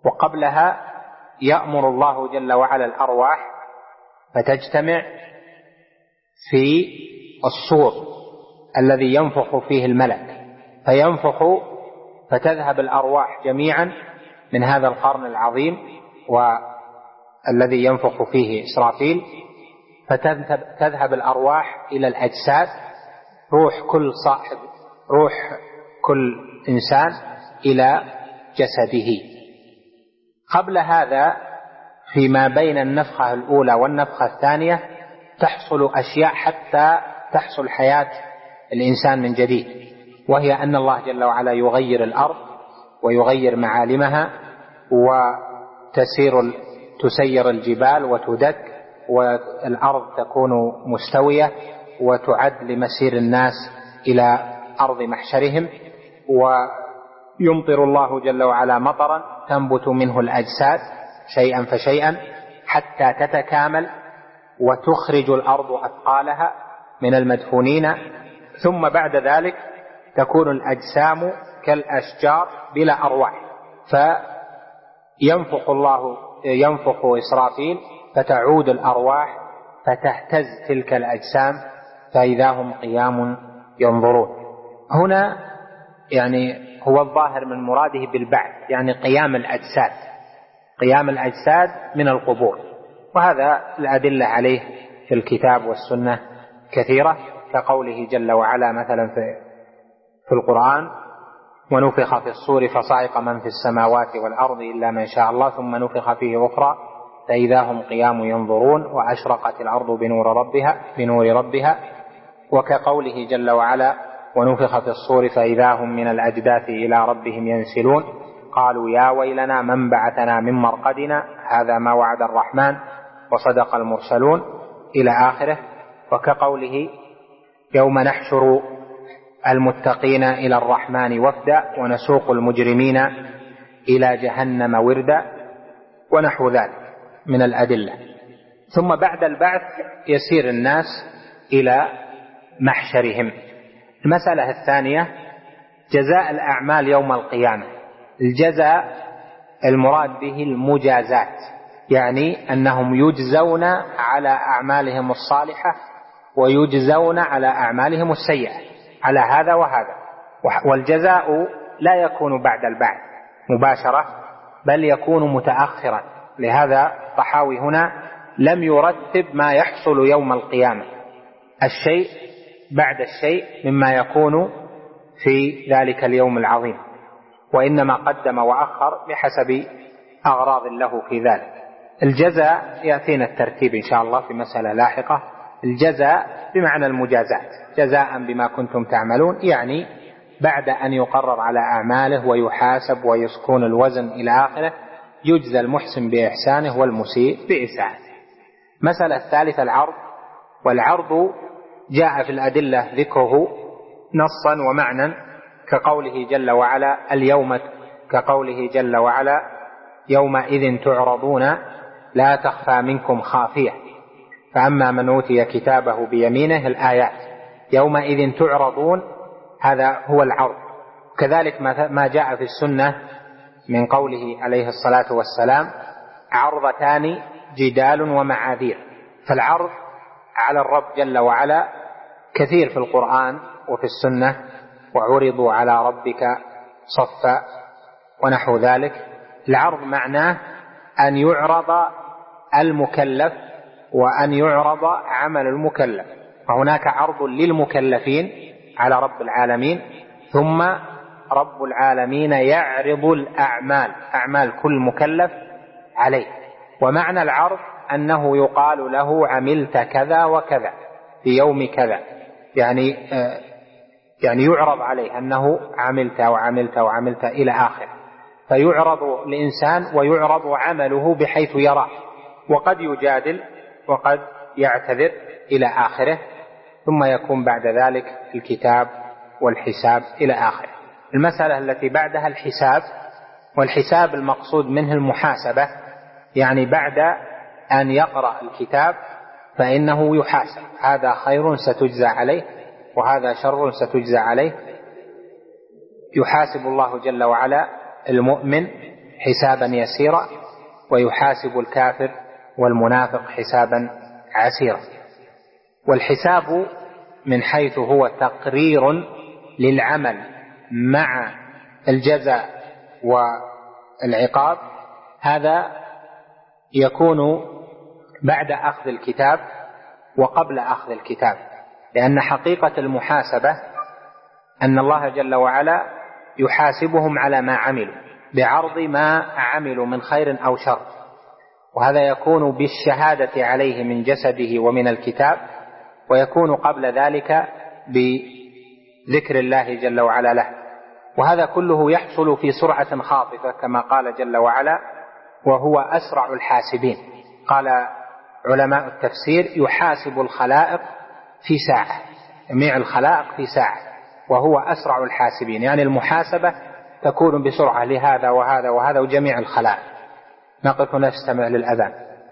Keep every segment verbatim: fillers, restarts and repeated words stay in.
وقبلها يأمر الله جل وعلا الأرواح فتجتمع في الصور الذي ينفخ فيه الملك، فينفخ فتذهب الأرواح جميعا من هذا القرن العظيم والذي ينفخ فيه إسرافيل، فتذهب الأرواح إلى الأجساد، روح كل صاحب روح كل إنسان إلى جسده. قبل هذا فيما بين النفخة الأولى والنفخة الثانية تحصل أشياء حتى تحصل حياة الإنسان من جديد، وهي أن الله جل وعلا يغير الأرض ويغير معالمها، وتسير تسير الجبال وتدك، والأرض تكون مستوية وتعد لمسير الناس إلى أرض محشرهم، ويمطر الله جل وعلا مطرا تنبت منه الأجساد شيئا فشيئا حتى تتكامل وتخرج الأرض أثقالها من المدفونين، ثم بعد ذلك تكون الأجسام كالأشجار بلا أرواح، فينفخ الله ينفخ إسرافيل فتعود الأرواح فتهتز تلك الأجسام فإذا هم قيام ينظرون. هنا يعني هو الظاهر من مراده بالبعث يعني قيام الأجساد، قيام الأجساد من القبور، وهذا الأدلة عليه في الكتاب والسنة كثيرة، كقوله جل وعلا مثلا في, في القرآن: ونفخ في الصور فصعق من في السماوات والأرض إلا من شاء الله ثم نفخ فيه أخرى فإذا هم قيام ينظرون وأشرقت الأرض بنور ربها بنور ربها. وكقوله جل وعلا: ونفخ في الصور فإذا هم من الأجداث إلى ربهم ينسلون قالوا يا ويلنا من بعثنا من مرقدنا هذا ما وعد الرحمن وصدق المرسلون إلى آخره. وكقوله: يوم نحشر المتقين إلى الرحمن وفدا ونسوق المجرمين إلى جهنم وردا، ونحو ذلك من الأدلة. ثم بعد البعث يسير الناس إلى محشرهم. المسألة الثانية جزاء الأعمال يوم القيامة. الجزاء المراد به المجازات، يعني أنهم يجزون على أعمالهم الصالحة ويجزون على أعمالهم السيئة، على هذا وهذا. والجزاء لا يكون بعد البعث مباشرة بل يكون متأخرا، لهذا الطحاوي هنا لم يرتب ما يحصل يوم القيامة الشيء بعد الشيء مما يكون في ذلك اليوم العظيم، وإنما قدم وأخر بحسب أغراض له في ذلك. الجزاء يأتينا الترتيب إن شاء الله في مسألة لاحقة. الجزاء بمعنى المجازات، جزاء بما كنتم تعملون، يعني بعد أن يقرر على أعماله ويحاسب ويسكون الوزن إلى آخره يجزى المحسن بإحسانه والمسيء بإساءته. مسألة الثالثة العرض. والعرض جاء في الأدلة ذكره نصا ومعنى، كقوله جل وعلا اليوم كقوله جل وعلا يومئذ تعرضون لا تخفى منكم خافية فأما من أوتي كتابه بيمينه الآيات. يومئذ تعرضون هذا هو العرض. كذلك ما جاء في السنة من قوله عليه الصلاة والسلام عرضتان جدال ومعاذير. فالعرض على الرب جل وعلا كثير في القرآن وفي السنة: وعرضوا على ربك صفا ونحو ذلك. العرض معناه أن يعرض المكلف وأن يعرض عمل المكلف، فهناك عرض للمكلفين على رب العالمين، ثم رب العالمين يعرض الأعمال أعمال كل مكلف عليه. ومعنى العرض أنه يقال له عملت كذا وكذا في يوم كذا، يعني يعني يعرض عليه أنه عملت وعملت وعملت إلى آخر، فيعرض الإنسان ويعرض عمله بحيث يراه، وقد يجادل وقد يعتذر إلى آخره، ثم يكون بعد ذلك الكتاب والحساب إلى آخره. المسألة التي بعدها الحساب، والحساب المقصود منه المحاسبة، يعني بعد أن يقرأ الكتاب فإنه يحاسب، هذا خير ستجزى عليه وهذا شر ستجزى عليه. يحاسب الله جل وعلا المؤمن حسابا يسيرا، ويحاسب الكافر والمنافق حسابا عسيرا. والحساب من حيث هو تقرير للعمل مع الجزاء والعقاب، هذا يكون بعد أخذ الكتاب وقبل أخذ الكتاب، لأن حقيقة المحاسبة أن الله جل وعلا يحاسبهم على ما عملوا بعرض ما عملوا من خير أو شر، وهذا يكون بالشهادة عليه من جسده ومن الكتاب، ويكون قبل ذلك بذكر الله جل وعلا له. وهذا كله يحصل في سرعة خاطفة كما قال جل وعلا: وهو أسرع الحاسبين. قال علماء التفسير: يحاسب الخلائق في ساعة، جميع الخلائق في ساعة، وهو أسرع الحاسبين، يعني المحاسبة تكون بسرعة لهذا وهذا وهذا وجميع الخلائق. نقف نستمع للأذان.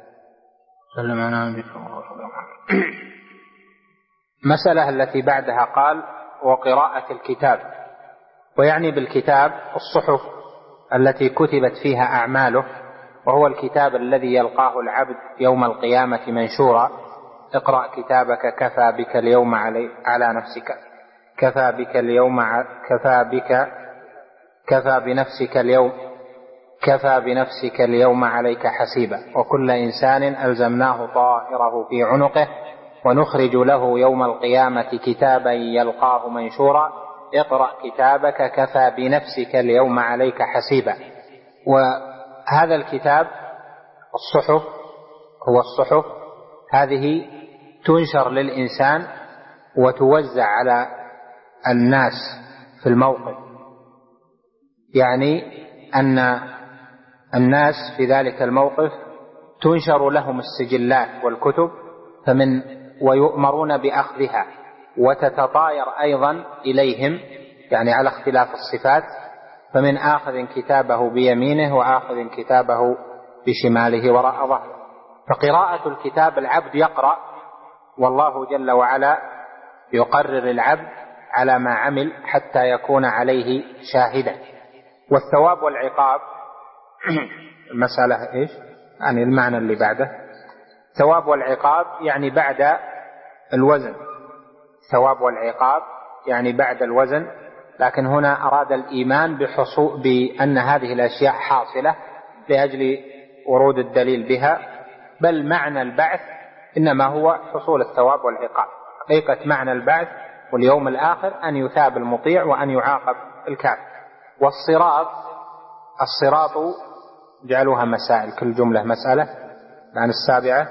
مسألة التي بعدها قال: وقراءة الكتاب، ويعني بالكتاب الصحف التي كتبت فيها أعماله، وهو الكتاب الذي يلقاه العبد يوم القيامة منشورا: اقرأ كتابك كفى بك اليوم علي على نفسك كفى بك اليوم ع... كفى بك كفى بنفسك اليوم كفى بنفسك اليوم عليك حسيبا، وكل إنسان ألزمناه طائره في عنقه، ونخرج له يوم القيامة كتابا يلقاه منشورا: اقرأ كتابك كفى بنفسك اليوم عليك حسيبا. وهذا الكتاب الصحف هو الصحف هذه تنشر للإنسان وتوزع على الناس في الموقف، يعني أن الناس في ذلك الموقف تنشر لهم السجلات والكتب، فمن ويؤمرون بأخذها، وتتطاير أيضا إليهم، يعني على اختلاف الصفات، فمن آخذ كتابه بيمينه وآخذ كتابه بشماله وراء ظهره. فقراءة الكتاب العبد يقرأ، والله جل وعلا يقرر العبد على ما عمل حتى يكون عليه شاهدا. والثواب والعقاب المسألة إيش؟ يعني المعنى اللي بعده ثواب والعقاب يعني بعد الوزن، ثواب والعقاب يعني بعد الوزن، لكن هنا أراد الإيمان بحصول بأن هذه الأشياء حاصلة لأجل ورود الدليل بها، بل معنى البعث إنما هو حصول الثواب والعقاب. حقيقة معنى البعث واليوم الآخر أن يثاب المطيع وأن يعاقب الكافر. والصراط، الصراط جعلوها مسائل، كل جملة مسألة. عن السابعة: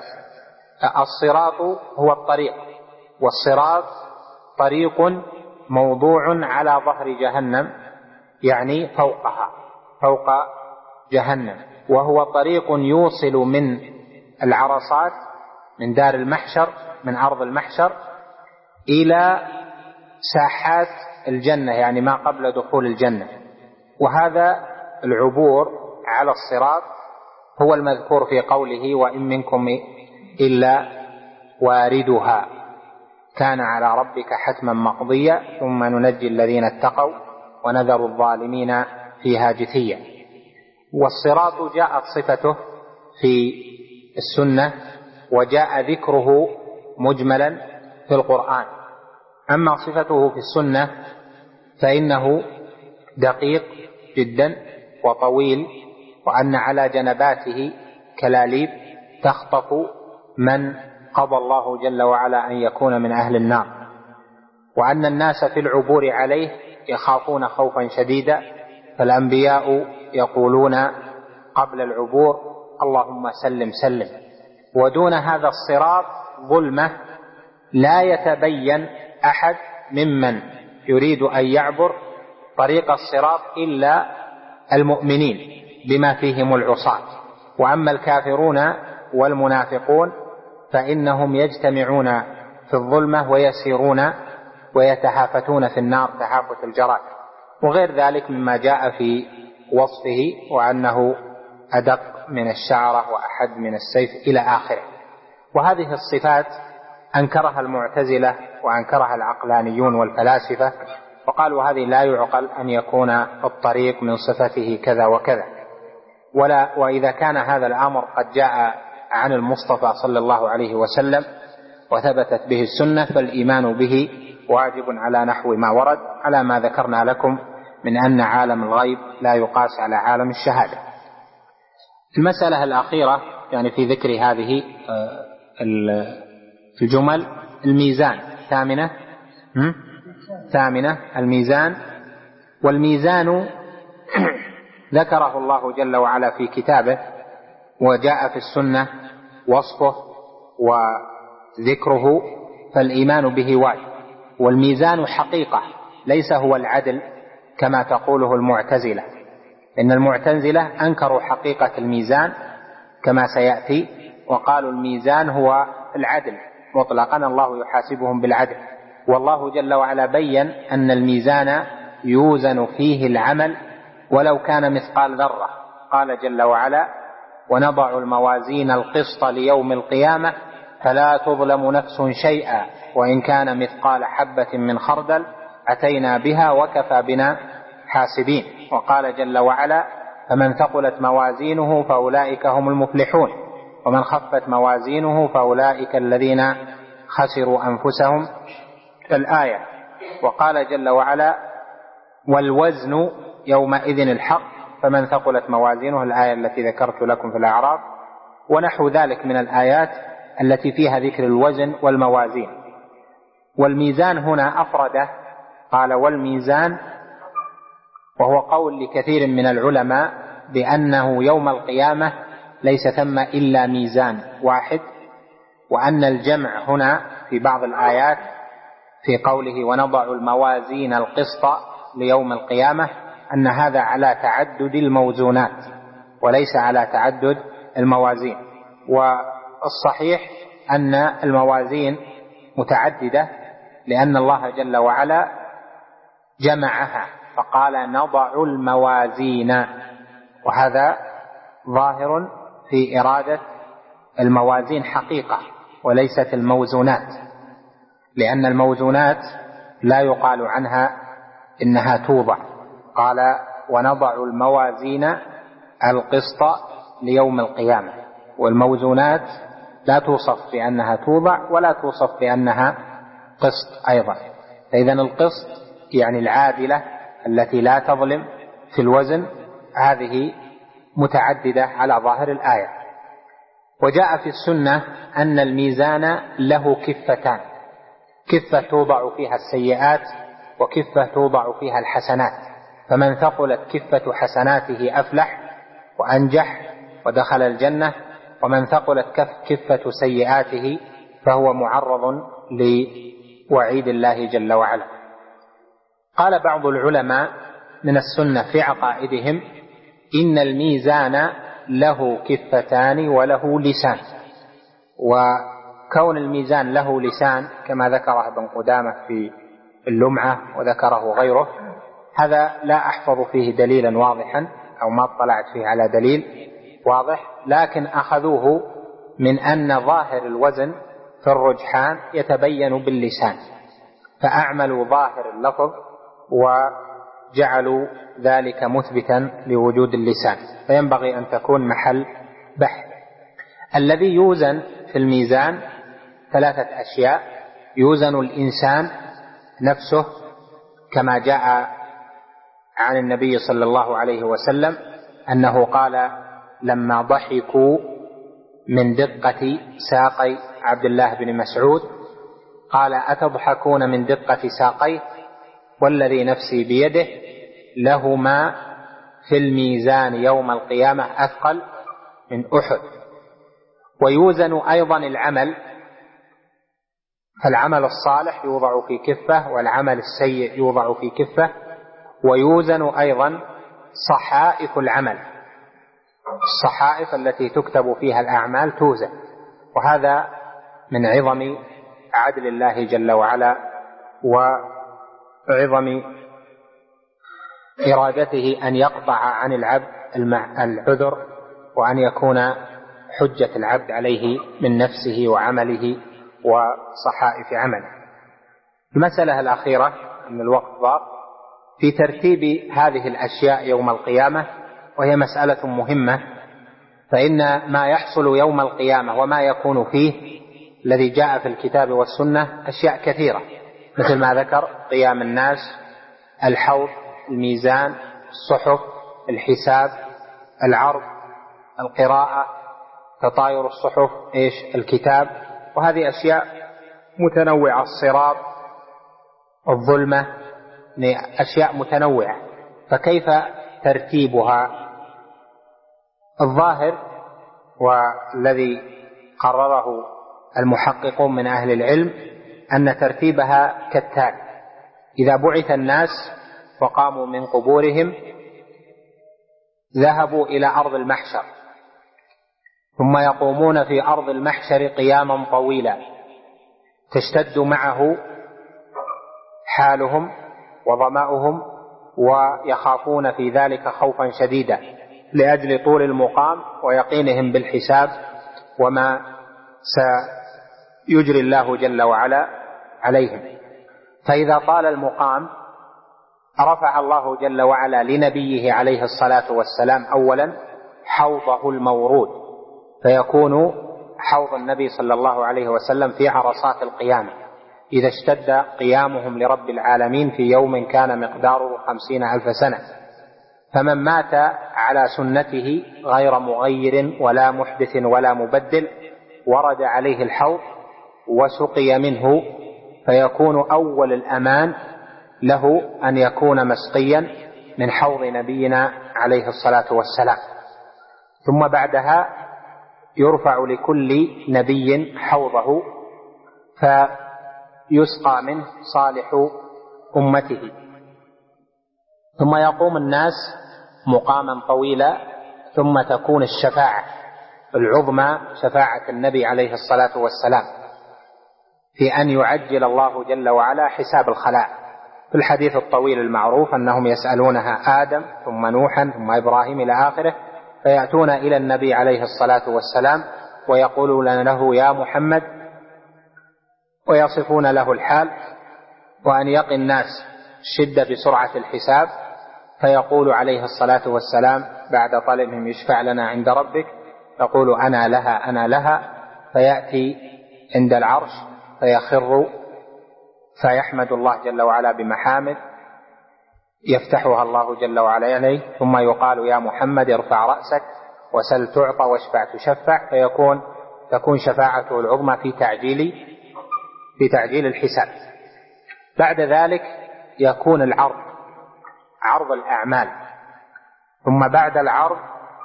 الصراط هو الطريق، والصراط طريق موضوع على ظهر جهنم، يعني فوقها، فوق جهنم، وهو طريق يوصل من العرصات، من دار المحشر، من أرض المحشر، إلى ساحات الجنة، يعني ما قبل دخول الجنة. وهذا العبور على الصراط هو المذكور في قوله: وإن منكم إلا واردها كان على ربك حتما مقضيا ثم ننجي الذين اتقوا ونذر الظالمين فيها جثيا. والصراط جاءت صفته في السنة، وجاء ذكره مجملا في القرآن. أما صفته في السنة فإنه دقيق جدا وطويل، وأن على جنباته كلاليب تخطف من قضى الله جل وعلا أن يكون من أهل النار، وأن الناس في العبور عليه يخافون خوفا شديدا، فالأنبياء يقولون قبل العبور: اللهم سلم سلم. ودون هذا الصراط ظلمة لا يتبين أحد ممن يريد أن يعبر طريق الصراط إلا المؤمنين بما فيهم العصاة. وأما الكافرون والمنافقون فإنهم يجتمعون في الظلمة ويسيرون ويتهافتون في النار تهافت الجراد، وغير ذلك مما جاء في وصفه، وأنه أدق من الشعرة وأحد من السيف إلى آخره. وهذه الصفات أنكرها المعتزلة وأنكرها العقلانيون والفلاسفة، وقالوا هذه لا يعقل أن يكون الطريق من صفته كذا وكذا. ولا وإذا كان هذا الأمر قد جاء عن المصطفى صلى الله عليه وسلم وثبتت به السنة فالإيمان به واجب على نحو ما ورد، على ما ذكرنا لكم من أن عالم الغيب لا يقاس على عالم الشهادة. المسألة الأخيرة يعني في ذكر هذه الجمل الميزان ثامنة ثامنة الميزان. والميزان ذكره الله جل وعلا في كتابه وجاء في السنة وصفه وذكره، فالإيمان به واجب. والميزان حقيقة ليس هو العدل كما تقوله المعتزلة، إن المعتزلة أنكروا حقيقة الميزان كما سيأتي وقالوا الميزان هو العدل مطلقا، الله يحاسبهم بالعدل. والله جل وعلا بين أن الميزان يوزن فيه العمل ولو كان مثقال ذرة. قال جل وعلا ونضع الموازين القسط ليوم القيامة فلا تظلم نفس شيئا وإن كان مثقال حبة من خردل أتينا بها وكفى بنا حاسبين. وقال جل وعلا فمن ثقلت موازينه فأولئك هم المفلحون ومن خفت موازينه فأولئك الذين خسروا أنفسهم الآية. وقال جل وعلا والوزن يومئذ الحق فمن ثقلت موازينه الآية التي ذكرت لكم في الأعراف، ونحو ذلك من الآيات التي فيها ذكر الوزن والموازين. والميزان هنا أفرده قال والميزان، وهو قول لكثير من العلماء بأنه يوم القيامة ليس ثم إلا ميزان واحد، وأن الجمع هنا في بعض الآيات في قوله ونضع الموازين القسط ليوم القيامة أن هذا على تعدد الموزونات وليس على تعدد الموازين. والصحيح أن الموازين متعددة لأن الله جل وعلا جمعها فقال نضع الموازين، وهذا ظاهر في إرادة الموازين حقيقة وليست الموزونات، لأن الموزونات لا يقال عنها إنها توضع. قال ونضع الموازين القسط ليوم القيامة، والموزونات لا توصف بأنها توضع ولا توصف بأنها قسط أيضا. فإذن القسط يعني العادلة التي لا تظلم في الوزن، هذه متعددة على ظاهر الآية. وجاء في السنة أن الميزان له كفتان، كفة توضع فيها السيئات وكفة توضع فيها الحسنات، فمن ثقلت كفة حسناته أفلح وأنجح ودخل الجنة، ومن ثقلت كفة سيئاته فهو معرض لوعيد الله جل وعلا. قال بعض العلماء من السنة في عقائدهم إن الميزان له كفتان وله لسان، وكون الميزان له لسان كما ذكره ابن قدامة في اللمعة وذكره غيره، هذا لا أحفظ فيه دليلا واضحا أو ما اطلعت فيه على دليل واضح، لكن أخذوه من أن ظاهر الوزن في الرجحان يتبين باللسان، فأعملوا ظاهر اللفظ وجعلوا ذلك مثبتا لوجود اللسان، فينبغي أن تكون محل بحث. الذي يوزن في الميزان ثلاثة أشياء: يوزن الإنسان نفسه كما جاء عن النبي صلى الله عليه وسلم أنه قال لما ضحكوا من دقة ساقي عبد الله بن مسعود قال أتضحكون من دقة ساقيه والذي نفسي بيده لهما في الميزان يوم القيامة أثقل من أحد. ويوزن أيضا العمل، فالعمل الصالح يوضع في كفة والعمل السيء يوضع في كفة. ويوزن أيضا صحائف العمل، الصحائف التي تكتب فيها الأعمال توزن، وهذا من عظم عدل الله جل وعلا وعظم إرادته أن يقطع عن العبد العذر وأن يكون حجة العبد عليه من نفسه وعمله وصحائف عمله. المسألة الأخيرة من الوقت ضاق في ترتيب هذه الأشياء يوم القيامة وهي مسألة مهمة. فإن ما يحصل يوم القيامة وما يكون فيه الذي جاء في الكتاب والسنة أشياء كثيرة، مثل ما ذكر: قيام الناس، الحوض، الميزان، الصحف، الحساب، العرض، القراءة، تطاير الصحف، إيش الكتاب، وهذه أشياء متنوعة، الصراط، الظلمة، أشياء متنوعة، فكيف ترتيبها؟ الظاهر والذي قرره المحققون من أهل العلم أن ترتيبها كالتالي: إذا بعث الناس وقاموا من قبورهم ذهبوا إلى أرض المحشر، ثم يقومون في أرض المحشر قياما طويلا تشتد معه حالهم وظمأهم، ويخافون في ذلك خوفا شديدا لأجل طول المقام ويقينهم بالحساب وما سيجري الله جل وعلا عليهم. فإذا طال المقام رفع الله جل وعلا لنبيه عليه الصلاة والسلام أولا حوضه المورود، فيكون حوض النبي صلى الله عليه وسلم في عرصات القيامة إذا اشتد قيامهم لرب العالمين في يوم كان مقداره خمسين ألف سنة. فمن مات على سنته غير مغير ولا محدث ولا مبدل ورد عليه الحوض وسقي منه، فيكون أول الأمان له أن يكون مسقيا من حوض نبينا عليه الصلاة والسلام. ثم بعدها يرفع لكل نبي حوضه فيسقى منه صالح أمته، ثم يقوم الناس مقاما طويلا، ثم تكون الشفاعة العظمى شفاعة النبي عليه الصلاة والسلام في أن يعجل الله جل وعلا حساب الخلائق. في الحديث الطويل المعروف أنهم يسألونها آدم ثم نوحا ثم إبراهيم إلى آخره، فيأتون إلى النبي عليه الصلاة والسلام ويقولون له: يا محمد، ويصفون له الحال وأن يقي الناس الشدة بسرعة الحساب، فيقول عليه الصلاة والسلام بعد طلبهم: يشفع لنا عند ربك، يقول: أنا لها أنا لها، فيأتي عند العرش فيخر فيحمد الله جل وعلا بمحامد يفتحها الله جل وعلا عليه، ثم يقال: يا محمد ارفع رأسك وسل تعطى واشفع تشفع، فيكون تكون شفاعته العظمى في تعجيل في تعجيل الحساب. بعد ذلك يكون العرض، عرض الأعمال، ثم بعد العرض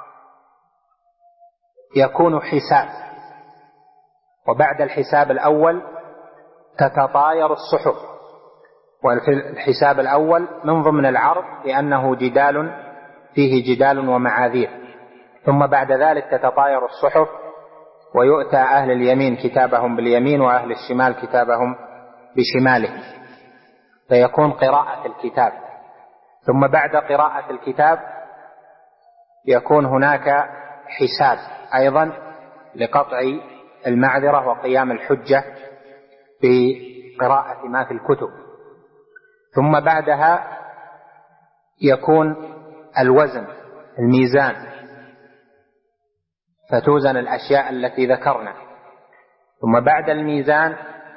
يكون حساب، وبعد الحساب الأول تتطاير الصحف. وفي الحساب الأول من ضمن العرض لأنه جدال فيه جدال ومعاذير، ثم بعد ذلك تتطاير الصحف ويؤتى أهل اليمين كتابهم باليمين وأهل الشمال كتابهم بشماله، فيكون قراءة الكتاب. ثم بعد قراءة الكتاب يكون هناك حساب أيضا لقطع المعذرة وقيام الحجة بقراءة ما في الكتب. ثم بعدها يكون الوزن، الميزان، فتوزن الأشياء التي ذكرنا. ثم بعد الميزان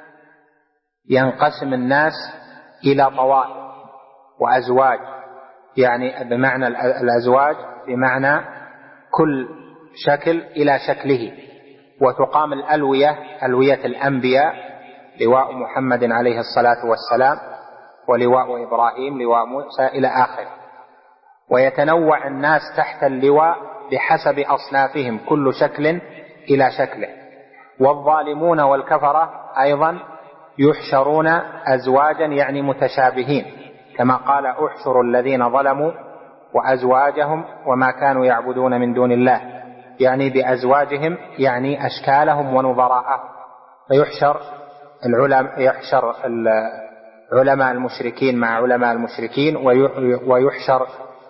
ينقسم الناس إلى طوائف وأزواج، يعني بمعنى الأزواج بمعنى كل شكل إلى شكله، وتقام الألوية، ألوية الأنبياء، لواء محمد عليه الصلاة والسلام، ولواء إبراهيم، لواء موسى، إلى آخره. ويتنوع الناس تحت اللواء بحسب أصنافهم، كل شكل إلى شكله. والظالمون والكفرة أيضا يحشرون أزواجا، يعني متشابهين، كما قال: احشر الذين ظلموا وأزواجهم وما كانوا يعبدون من دون الله، يعني بأزواجهم يعني أشكالهم ونظراءهم. فيحشر العلماء يحشر علماء المشركين مع علماء المشركين، ويحشر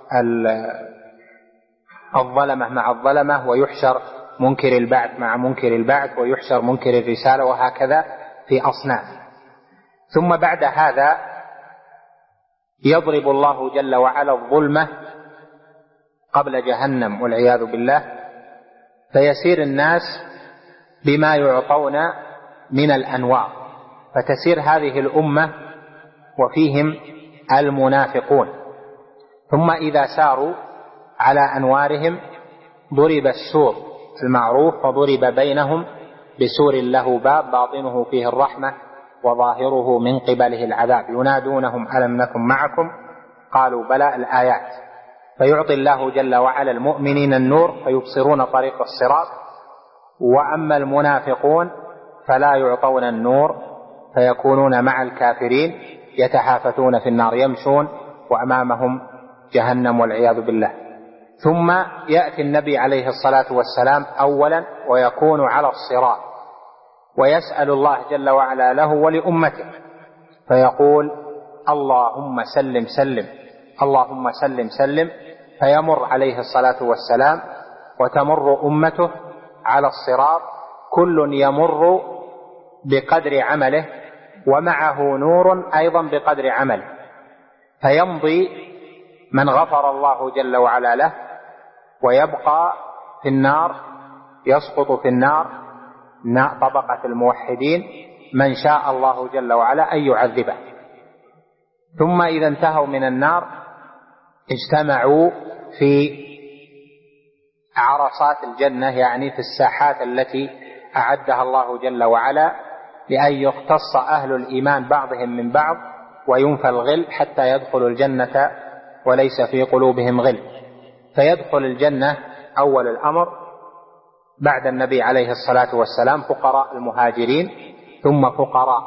الظلمة مع الظلمة، ويحشر منكر البعث مع منكر البعث، ويحشر منكر الرسالة، وهكذا في أصناف. ثم بعد هذا يضرب الله جل وعلا الظلمة قبل جهنم والعياذ بالله، فيسير الناس بما يعطون من الأنوار، فتسير هذه الأمة وفيهم المنافقون. ثم إذا ساروا على أنوارهم ضرب السور المعروف، وضرب بينهم بسور له باب باطنه فيه الرحمة وظاهره من قبله العذاب، ينادونهم ألم نكن معكم قالوا بلى، الآيات. فيعطي الله جل وعلا المؤمنين النور فيبصرون طريق الصراط، وأما المنافقون فلا يعطون النور فيكونون مع الكافرين يتحافتون في النار، يمشون وأمامهم جهنم والعياذ بالله. ثم يأتي النبي عليه الصلاة والسلام أولا ويكون على الصراط، ويسأل الله جل وعلا له ولأمته، فيقول اللهم سلم سلم اللهم سلم سلم، فيمر عليه الصلاة والسلام وتمر أمته على الصراط، كل يمر بقدر عمله ومعه نور أيضا بقدر عمله، فيمضي من غفر الله جل وعلا له، ويبقى في النار، يسقط في النار طبقة الموحدين من شاء الله جل وعلا أن يعذبه. ثم إذا انتهوا من النار اجتمعوا في عرصات الجنة، يعني في الساحات التي أعدها الله جل وعلا لأن يختص أهل الإيمان بعضهم من بعض وينفى الغل حتى يدخلوا الجنة وليس في قلوبهم غل. فيدخل الجنة أول الأمر بعد النبي عليه الصلاة والسلام فقراء المهاجرين، ثم فقراء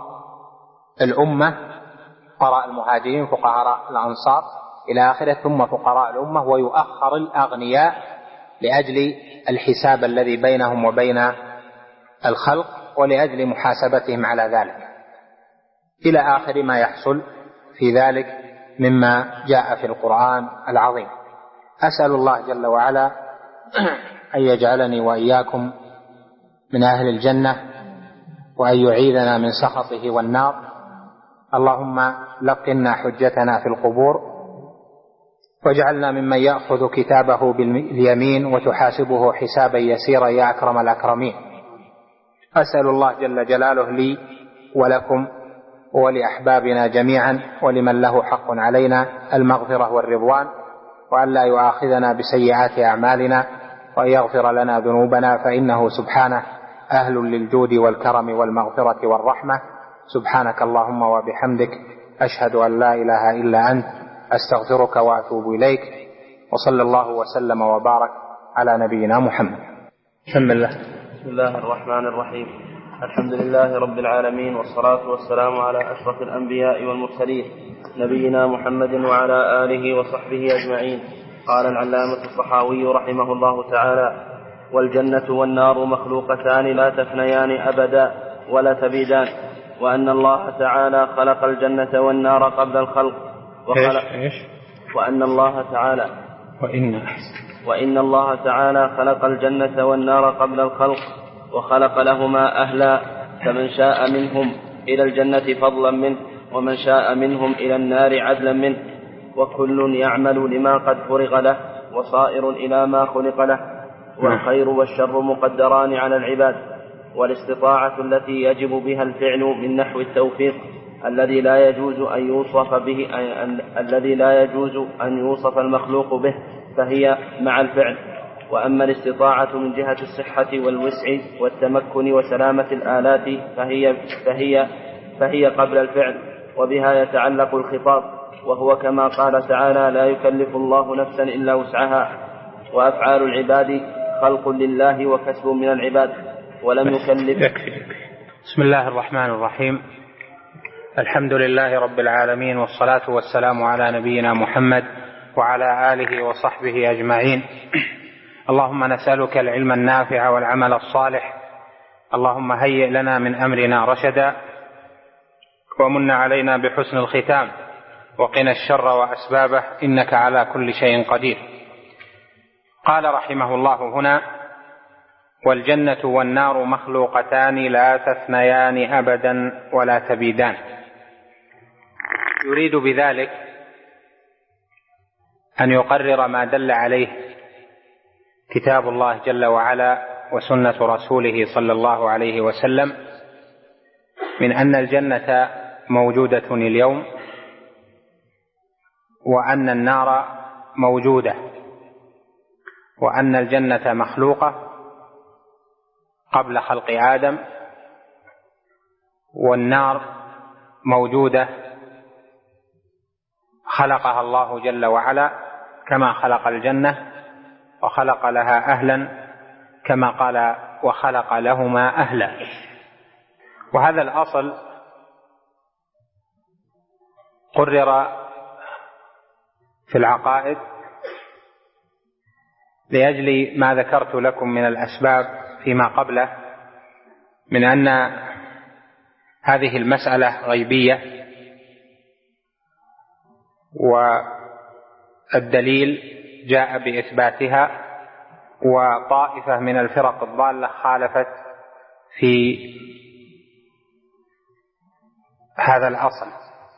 الأمة، فقراء المهاجرين فقراء الأنصار إلى آخره، ثم فقراء الأمة، ويؤخر الأغنياء لأجل الحساب الذي بينهم وبين الخلق ولأجل محاسبتهم على ذلك، إلى آخر ما يحصل في ذلك مما جاء في القرآن العظيم. أسأل الله جل وعلا أن يجعلني وإياكم من أهل الجنة، وأن يعيذنا من سخطه والنار. اللهم لقنا حجتنا في القبور، واجعلنا ممن يأخذ كتابه باليمين وتحاسبه حسابا يسيرا يا أكرم الأكرمين. أسأل الله جل جلاله لي ولكم ولأحبابنا جميعا ولمن له حق علينا المغفرة والرضوان، وأن لا يؤاخذنا بسيئات أعمالنا، وأن يغفر لنا ذنوبنا، فإنه سبحانه أهل للجود والكرم والمغفرة والرحمة. سبحانك اللهم وبحمدك، أشهد أن لا إله إلا أنت، أستغفرك وأتوب إليك، وصلى الله وسلم وبارك على نبينا محمد. بسم الله. بسم الله الرحمن الرحيم. الحمد لله رب العالمين، والصلاة والسلام على أشرف الأنبياء والمرسلين نبينا محمد وعلى آله وصحبه أجمعين. قال العلامة الطحاوي رحمه الله تعالى: والجنة والنار مخلوقتان لا تفنيان أبدا ولا تبيدان، وأن الله تعالى خلق الجنة والنار قبل الخلق، وخلق إيش؟ وأن الله تعالى وإن وإن الله تعالى خلق الجنة والنار قبل الخلق، وخلق لهما أهلا، فمن شاء منهم إلى الجنة فضلا منه، ومن شاء منهم إلى النار عدلا منه، وكل يعمل لما قد فرغ له، وصائر إلى ما خلق له، والخير والشر مقدران على العباد. والاستطاعة التي يجب بها الفعل من نحو التوفيق الذي لا يجوز أن يوصف به الذي لا يجوز أن يوصف المخلوق به فهي مع الفعل. وأما الاستطاعة من جهة الصحة والوسع والتمكن وسلامة الآلات فهي, فهي, فهي قبل الفعل، وبها يتعلق الخطاب، وهو كما قال تعالى: لا يكلف الله نفسا إلا وسعها. وأفعال العباد خلق لله وكسب من العباد، ولم يكلف. بسم الله الرحمن الرحيم. الحمد لله رب العالمين، والصلاة والسلام على نبينا محمد وعلى آله وصحبه أجمعين. اللهم نسألك العلم النافع والعمل الصالح. اللهم هيئ لنا من أمرنا رشدا، ومن علينا بحسن الختام، وقنا الشر وأسبابه، إنك على كل شيء قدير. قال رحمه الله هنا: والجنة والنار مخلوقتان لا تفنيان أبدا ولا تبيدان. يريد بذلك أن يقرر ما دل عليه كتاب الله جل وعلا وسنة رسوله صلى الله عليه وسلم من أن الجنة موجودة اليوم، وأن النار موجودة، وأن الجنة مخلوقة قبل خلق آدم، والنار موجودة خلقها الله جل وعلا كما خلق الجنة، وخلق لها أهلا كما قال وخلق لهما أهلا. وهذا الأصل قرر في العقائد لأجل ما ذكرت لكم من الأسباب فيما قبله، من أن هذه المسألة غيبية، والدليل جاء بإثباتها، وطائفة من الفرق الضالة خالفت في هذا الأصل.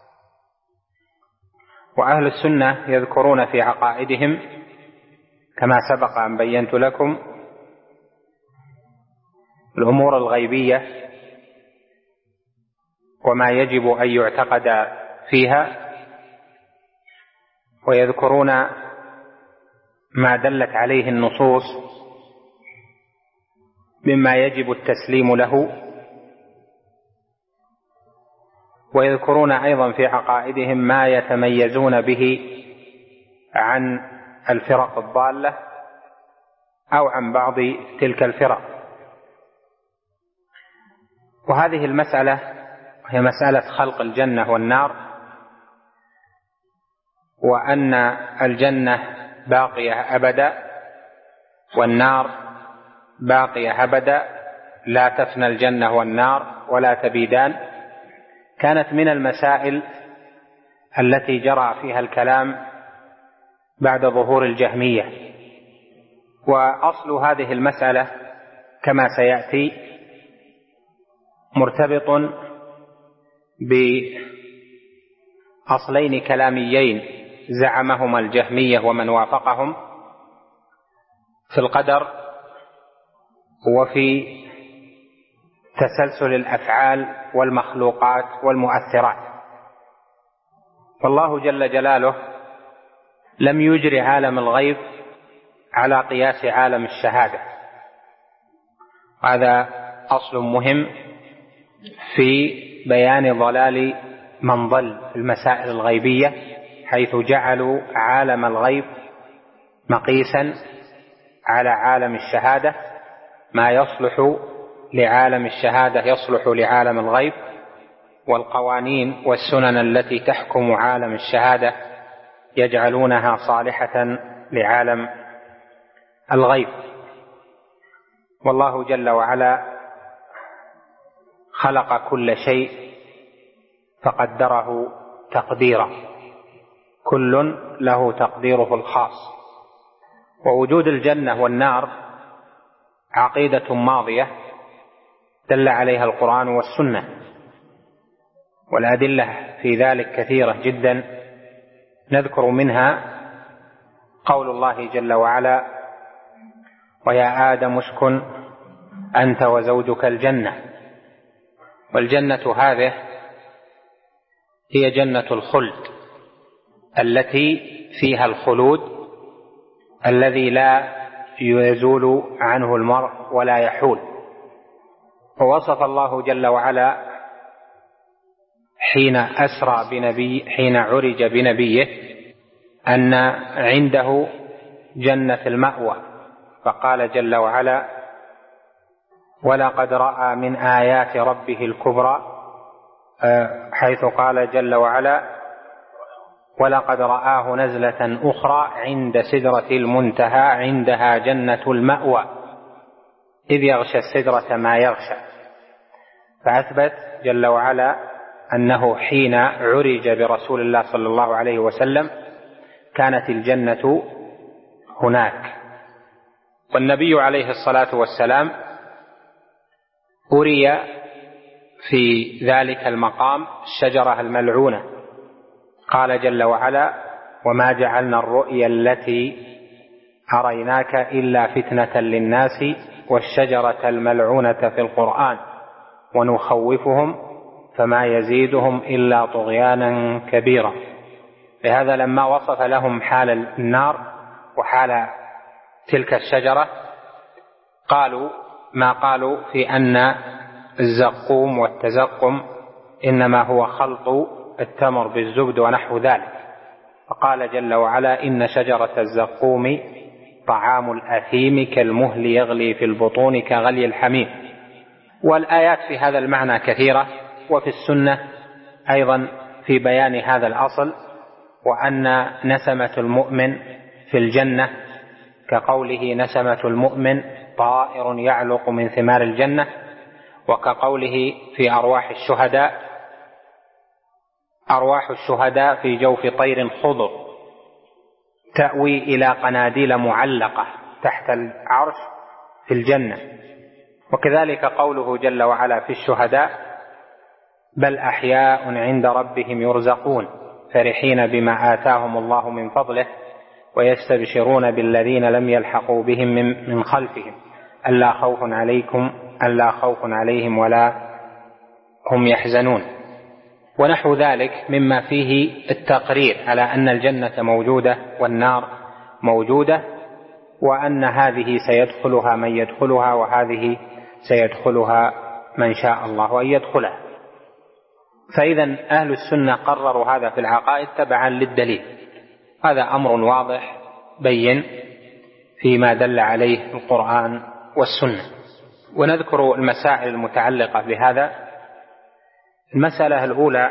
وأهل السنة يذكرون في عقائدهم كما سبق أن بينت لكم الأمور الغيبية وما يجب أن يعتقد فيها، ويذكرون ما دلت عليه النصوص مما يجب التسليم له، ويذكرون أيضا في عقائدهم ما يتميزون به عن الفرق الضالة أو عن بعض تلك الفرق. وهذه المسألة هي مسألة خلق الجنة والنار، وأن الجنة باقية أبدا والنار باقية أبدا، لا تفنى الجنة والنار ولا تبيدان، كانت من المسائل التي جرى فيها الكلام بعد ظهور الجهمية. وأصل هذه المسألة كما سيأتي مرتبط بأصلين كلاميين زعمهما الجهمية ومن وافقهم في القدر وفي تسلسل الأفعال والمخلوقات والمؤثرات. فالله جل جلاله لم يجري عالم الغيب على قياس عالم الشهادة، هذا أصل مهم في بيان ضلال من ضل في المسائل الغيبية، حيث جعلوا عالم الغيب مقيسا على عالم الشهادة، ما يصلح لعالم الشهادة يصلح لعالم الغيب، والقوانين والسنن التي تحكم عالم الشهادة يجعلونها صالحة لعالم الغيب. والله جل وعلا خلق كل شيء فقدره تقديرا، كل له تقديره الخاص. ووجود الجنة والنار عقيدة ماضية دل عليها القرآن والسنة، والأدلة في ذلك كثيرة جدا، نذكر منها قول الله جل وعلا: ويا آدم اسكن أنت وزوجك الجنة. والجنة هذه هي جنة الخلد التي فيها الخلود الذي لا يزول عنه المرء ولا يحول. ووصف الله جل وعلا حين أسرى بنبي حين عرج بنبيه أن عنده جنة المأوى، فقال جل وعلا: ولقد رأى من آيات ربه الكبرى، حيث قال جل وعلا: ولقد رآه نزلة أخرى عند سدرة المنتهى عندها جنة المأوى إذ يغشى السدرة ما يغشى. فأثبت جل وعلا أنه حين عرج برسول الله صلى الله عليه وسلم كانت الجنة هناك. والنبي عليه الصلاة والسلام أري في ذلك المقام الشجرة الملعونة، قال جل وعلا: وما جعلنا الرؤيا التي أريناك إلا فتنة للناس والشجرة الملعونة في القرآن ونخوفهم فما يزيدهم إلا طغيانا كبيرا. لهذا لما وصف لهم حال النار وحال تلك الشجرة قالوا ما قالوا في أن الزقوم والتزقم إنما هو خلط التمر بالزبد ونحو ذلك، فقال جل وعلا إن شجرة الزقوم طعام الأثيم كالمهل يغلي في البطون كغلي الحميم. والآيات في هذا المعنى كثيرة، وفي السنة أيضا في بيان هذا الأصل، وأن نسمة المؤمن في الجنة كقوله نسمة المؤمن طائر يعلق من ثمار الجنة، وكقوله في أرواح الشهداء أرواح الشهداء في جوف طير خضر تأوي إلى قناديل معلقة تحت العرش في الجنة. وكذلك قوله جل وعلا في الشهداء بل أحياء عند ربهم يرزقون فرحين بما آتاهم الله من فضله ويستبشرون بالذين لم يلحقوا بهم من خلفهم ألا خوف عليكم ألا خوف عليهم ولا هم يحزنون، ونحو ذلك مما فيه التقرير على أن الجنة موجودة والنار موجودة، وأن هذه سيدخلها من يدخلها وهذه سيدخلها من شاء الله أن يدخلها. فإذا أهل السنة قرروا هذا في العقائد تبعا للدليل. هذا أمر واضح بين فيما دل عليه القرآن والسنة. ونذكر المسائل المتعلقة بهذا. المسألة الأولى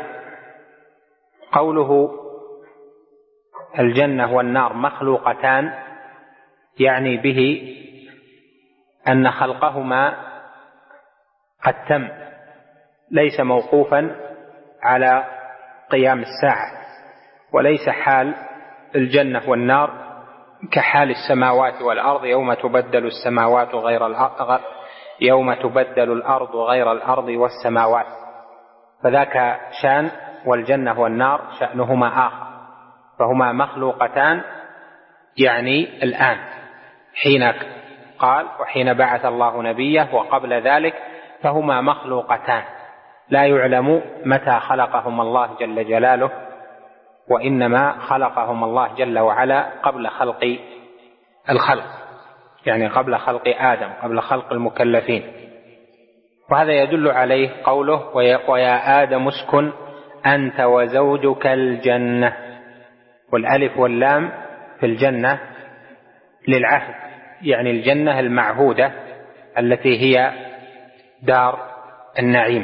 قوله الجنة والنار مخلوقتان، يعني به أن خلقهما قد تم، ليس موقوفا على قيام الساعة، وليس حال الجنة والنار كحال السماوات والأرض يوم تبدل السماوات غير الأرض يوم تبدل الأرض غير الأرض والسماوات، فذاك شأن، والجنة والنار شأنهما آخر، فهما مخلوقتان يعني الآن حين قال وحين بعث الله نبيه وقبل ذلك، فهما مخلوقتان لا يعلم متى خلقهما الله جل جلاله، وإنما خلقهم الله جل وعلا قبل خلق الخلق، يعني قبل خلق آدم، قبل خلق المكلفين. وهذا يدل عليه قوله ويا آدم اسكن أنت وزوجك الجنة، والألف واللام في الجنة للعهد، يعني الجنة المعهودة التي هي دار النعيم.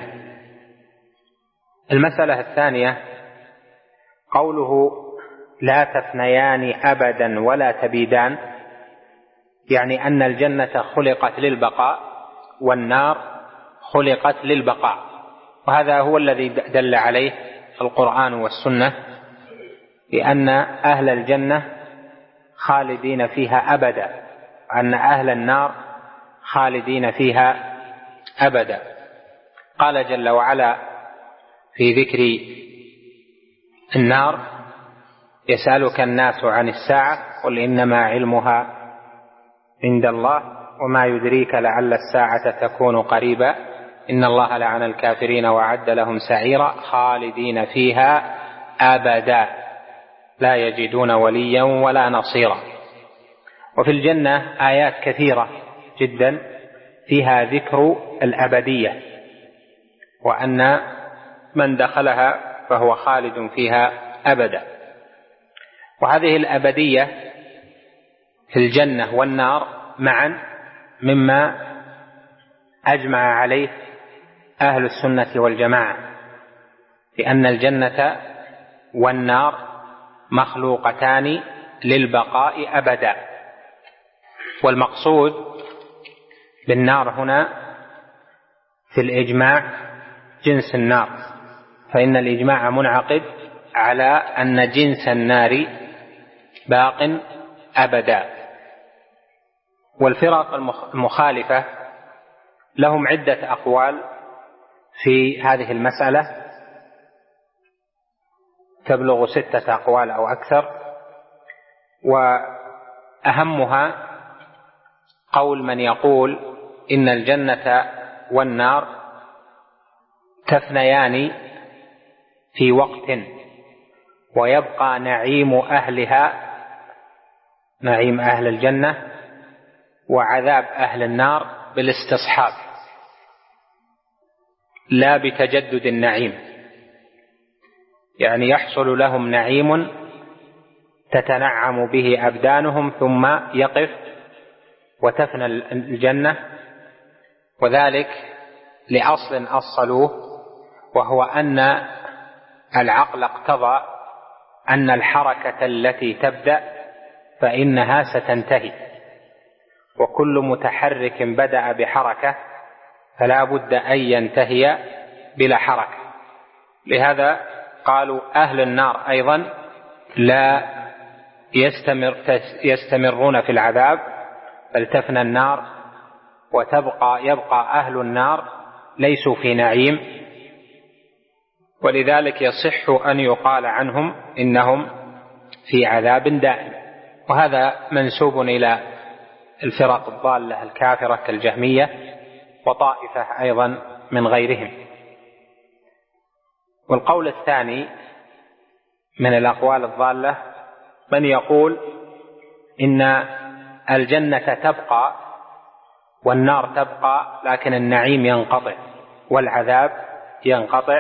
المسألة الثانية قوله لا تفنيان أبدا ولا تبيدان، يعني أن الجنة خلقت للبقاء والنار خلقت للبقاء، وهذا هو الذي دل عليه القرآن والسنة، لأن أهل الجنة خالدين فيها أبدا، وأن أهل النار خالدين فيها أبدا. قال جل وعلا في ذكر النار يسألك الناس عن الساعة قل إنما علمها عند الله وما يدريك لعل الساعة تكون قريبا إن الله لعن الكافرين وأعد لهم سعيرا خالدين فيها أبدا لا يجدون وليا ولا نصيرا. وفي الجنة آيات كثيرة جدا فيها ذكر الأبدية، وأن من دخلها فهو خالد فيها أبدا. وهذه الأبدية في الجنة والنار معا مما أجمع عليه أهل السنة والجماعة، لأن الجنة والنار مخلوقتان للبقاء أبدا. والمقصود بالنار هنا في الإجماع جنس النار، فإن الإجماع منعقد على أن جنس النار باق أبدا. والفرق المخالفة لهم عدة أقوال في هذه المسألة، تبلغ ستة أقوال أو أكثر. أهمها قول من يقول إن الجنة والنار تفنيان في وقت ويبقى نعيم أهلها، نعيم أهل الجنة، وعذاب أهل النار بالاستصحاب لا بتجدد النعيم، يعني يحصل لهم نعيم تتنعم به أبدانهم ثم يقف وتفنى الجنة، وذلك لأصل أصلوه، وهو أن العقل اقتضى أن الحركة التي تبدأ فإنها ستنتهي، وكل متحرك بدأ بحركة فلا بد أن ينتهي بلا حركة. لهذا قالوا أهل النار أيضا لا يستمر يستمرون في العذاب، بل تفنى النار وتبقى يبقى أهل النار ليسوا في نعيم، ولذلك يصح أن يقال عنهم إنهم في عذاب دائم. وهذا منسوب إلى الفرق الضالة الكافرة كالجهمية وطائفة أيضا من غيرهم. والقول الثاني من الأقوال الضالة من يقول إن الجنة تبقى والنار تبقى، لكن النعيم ينقطع والعذاب ينقطع،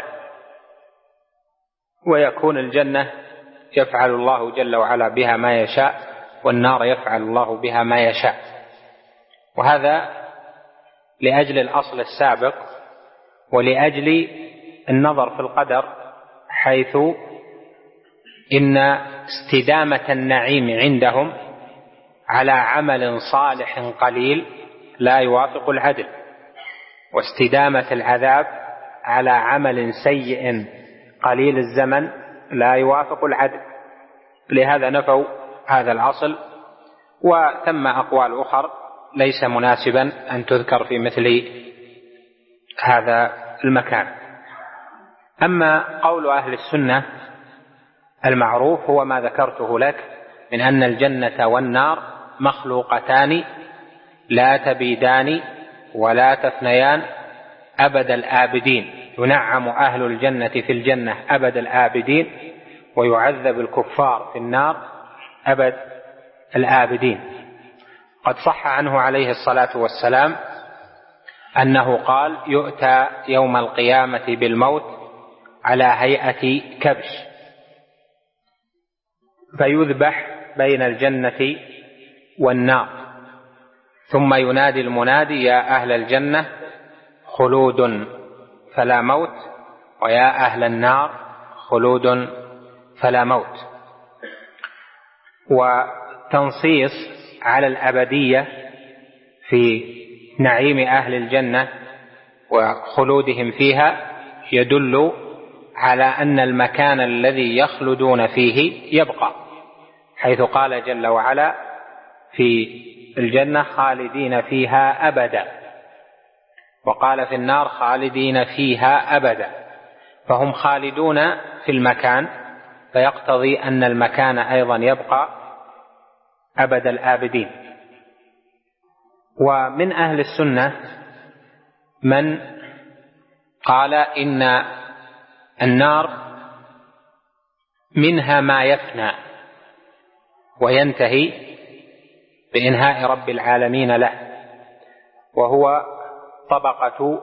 ويكون الجنة يفعل الله جل وعلا بها ما يشاء، والنار يفعل الله بها ما يشاء. وهذا لأجل الأصل السابق، ولأجل النظر في القدر، حيث إن استدامة النعيم عندهم على عمل صالح قليل لا يوافق العدل، واستدامة العذاب على عمل سيء قليل الزمن لا يوافق العدل. لهذا نفوا هذا الأصل، وثم أقوال أخرى ليس مناسبا أن تذكر في مثل هذا المكان. أما قول أهل السنة المعروف هو ما ذكرته لك من أن الجنة والنار مخلوقتان لا تبيدان ولا تفنيان أبد الآبدين، ينعم أهل الجنة في الجنة أبد الآبدين، ويعذب الكفار في النار أبد الآبدين. قد صح عنه عليه الصلاة والسلام أنه قال: يؤتى يوم القيامة بالموت على هيئة كبش، فيذبح بين الجنة والنار، ثم ينادي المنادي: يا أهل الجنة خلود فلا موت، ويا أهل النار خلود فلا موت. وتنصيص على الأبدية في نعيم أهل الجنة وخلودهم فيها يدل على أن المكان الذي يخلدون فيه يبقى، حيث قال جل وعلا في الجنة: خالدين فيها أبدا، وقال في النار: خالدين فيها أبدا، فهم خالدون في المكان، فيقتضي أن المكان أيضا يبقى أبد الآبدين. ومن أهل السنة من قال إن النار منها ما يفنى وينتهي بإنهاء رب العالمين له، وهو طبقة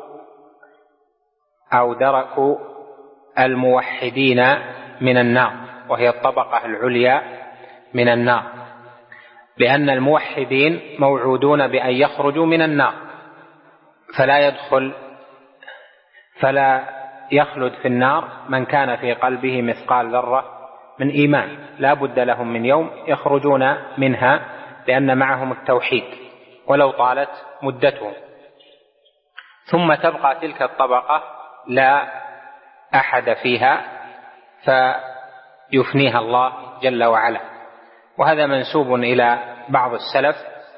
أو درك الموحدين من النار، وهي الطبقة العليا من النار، لأن الموحدين موعودون بأن يخرجوا من النار، فلا يدخل فلا يخلد في النار من كان في قلبه مثقال ذرة من إيمان، لا بد لهم من يوم يخرجون منها، لأن معهم التوحيد ولو طالت مدتهم. ثم تبقى تلك الطبقة لا أحد فيها فيفنيها الله جل وعلا، وهذا منسوب إلى بعض السلف.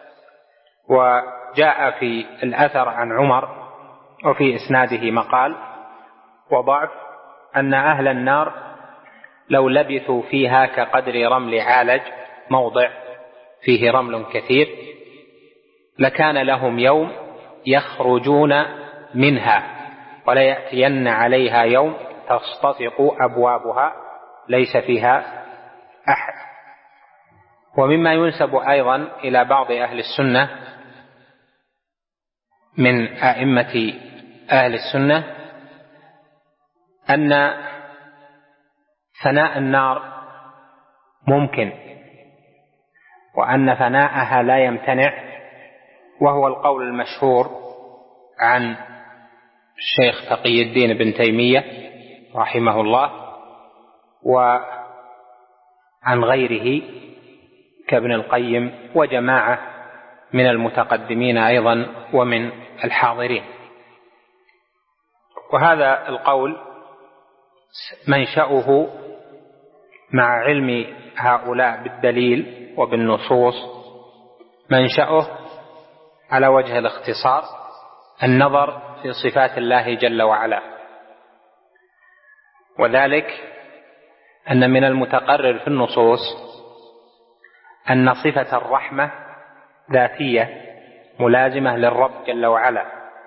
وجاء في الأثر عن عمر وفي إسناده مقال وضعف أن أهل النار لو لبثوا فيها كقدر رمل عالج موضع فيه رمل كثير لكان لهم يوم يخرجون منها وليأتين عليها يوم تصطفق أبوابها ليس فيها أحد. ومما ينسب أيضا إلى بعض أهل السنة من أئمة أهل السنة أن فناء النار ممكن وأن فناءها لا يمتنع، وهو القول المشهور عن الشيخ تقي الدين بن تيمية رحمه الله وعن غيره كابن القيم وجماعة من المتقدمين أيضا ومن الحاضرين. وهذا القول منشأه مع علم هؤلاء بالدليل وبالنصوص منشأه على وجه الاختصار النظر في صفات الله جل وعلا، وذلك أن من المتقرر في النصوص أن صفة الرحمة ذاتية ملازمة للرب جل وعلا،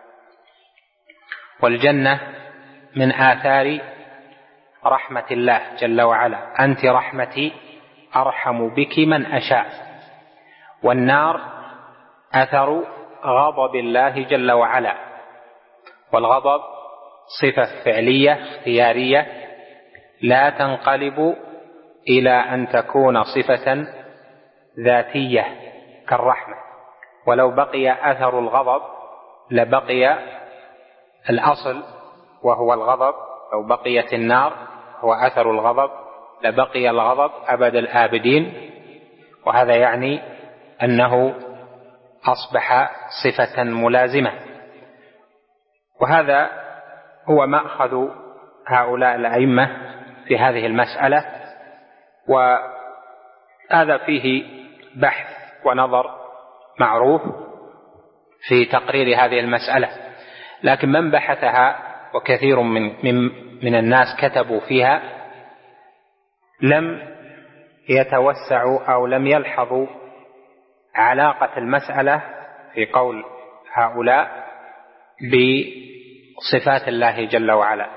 والجنة من آثار رحمة الله جل وعلا، أنت رحمتي أرحم بك من أشاء، والنار أثر غضب الله جل وعلا، والغضب صفة فعلية اختيارية لا تنقلب إلى أن تكون صفة ذاتية كالرحمة، ولو بقي أثر الغضب لبقي الأصل وهو الغضب، لو بقيت النار هو أثر الغضب لبقي الغضب أبد الآبدين، وهذا يعني أنه أصبح صفة ملازمة. وهذا هو مأخذ هؤلاء الأئمة في هذه المسألة، وهذا فيه بحث ونظر معروف في تقرير هذه المسألة، لكن من بحثها وكثير من, من, من الناس كتبوا فيها لم يتوسعوا أو لم يلحظوا علاقة المسألة في قول هؤلاء بصفات الله جل وعلا،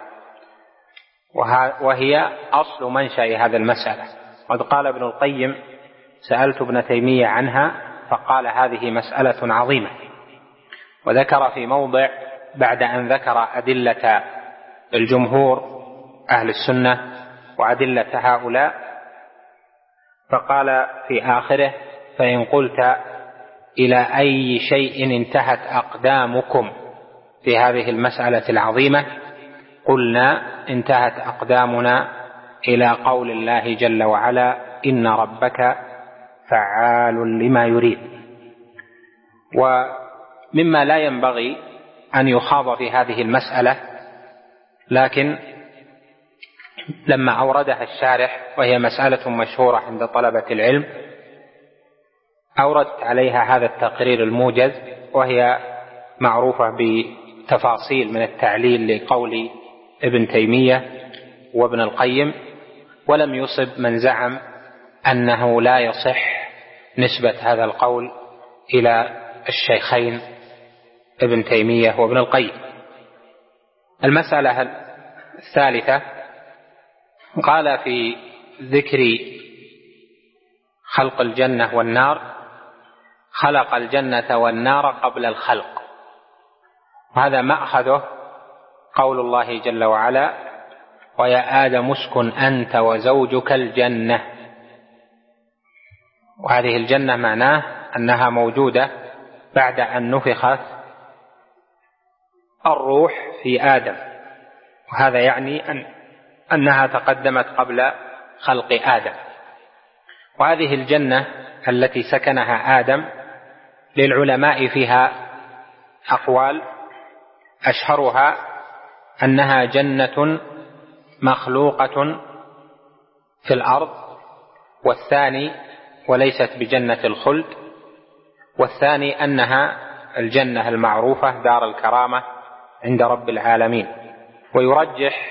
وهي أصل منشأ هذا المسألة. قد قال ابن القيم سألت ابن تيمية عنها فقال هذه مسألة عظيمة، وذكر في موضع بعد أن ذكر أدلة الجمهور أهل السنة وأدلة هؤلاء فقال في آخره فإن قلت إلى أي شيء انتهت أقدامكم في هذه المسألة العظيمة قلنا انتهت أقدامنا إلى قول الله جل وعلا إن ربك فعال لما يريد. ومما لا ينبغي أن يخاض في هذه المسألة، لكن لما أوردها الشارح وهي مسألة مشهورة عند طلبة العلم أوردت عليها هذا التقرير الموجز، وهي معروفة بتفاصيل من التعليل لقول ابن تيمية وابن القيم، ولم يصب من زعم أنه لا يصح نسبة هذا القول إلى الشيخين ابن تيمية وابن القيم. المسألة الثالثة قال في ذكر خلق الجنة والنار خلق الجنة والنار قبل الخلق، وهذا مأخذه قول الله جل وعلا ويا آدم اسكن أنت وزوجك الجنة، وهذه الجنة معناه أنها موجودة بعد أن نفخت الروح في آدم، وهذا يعني أن أنها تقدمت قبل خلق آدم. وهذه الجنة التي سكنها آدم للعلماء فيها أقوال، أشهرها أنها جنة مخلوقة في الأرض، والثاني وليست بجنة الخلد، والثاني أنها الجنة المعروفة دار الكرامة عند رب العالمين. ويرجح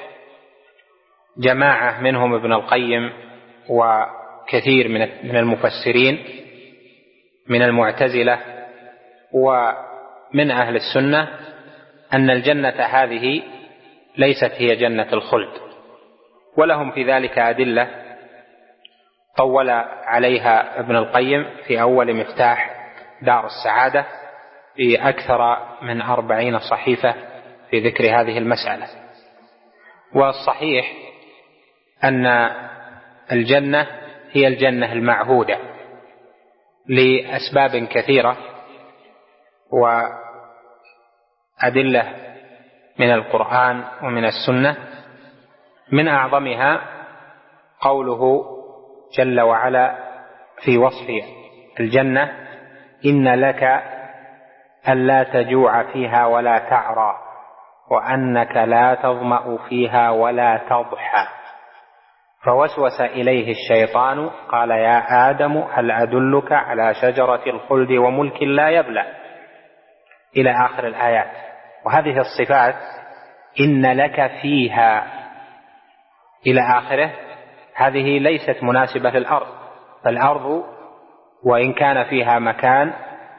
جماعة منهم ابن القيم وكثير من المفسرين من المعتزلة ومن أهل السنة أن الجنة هذه ليست هي جنة الخلد، ولهم في ذلك أدلة طول عليها ابن القيم في أول مفتاح دار السعادة في أكثر من أربعين صحيفة في ذكر هذه المسألة. والصحيح أن الجنة هي الجنة المعهودة لأسباب كثيرة وأدلة من القرآن ومن السنة، من أعظمها قوله جل وعلا في وصف الجنة: إن لك ألا تجوع فيها ولا تعرى وأنك لا تظمأ فيها ولا تضحى. فوسوس إليه الشيطان قال: يا آدم هل أدلك على شجرة الخلد وملك لا يبلى، إلى آخر الآيات. وهذه الصفات إن لك فيها إلى آخره هذه ليست مناسبة للأرض، فالأرض وإن كان فيها مكان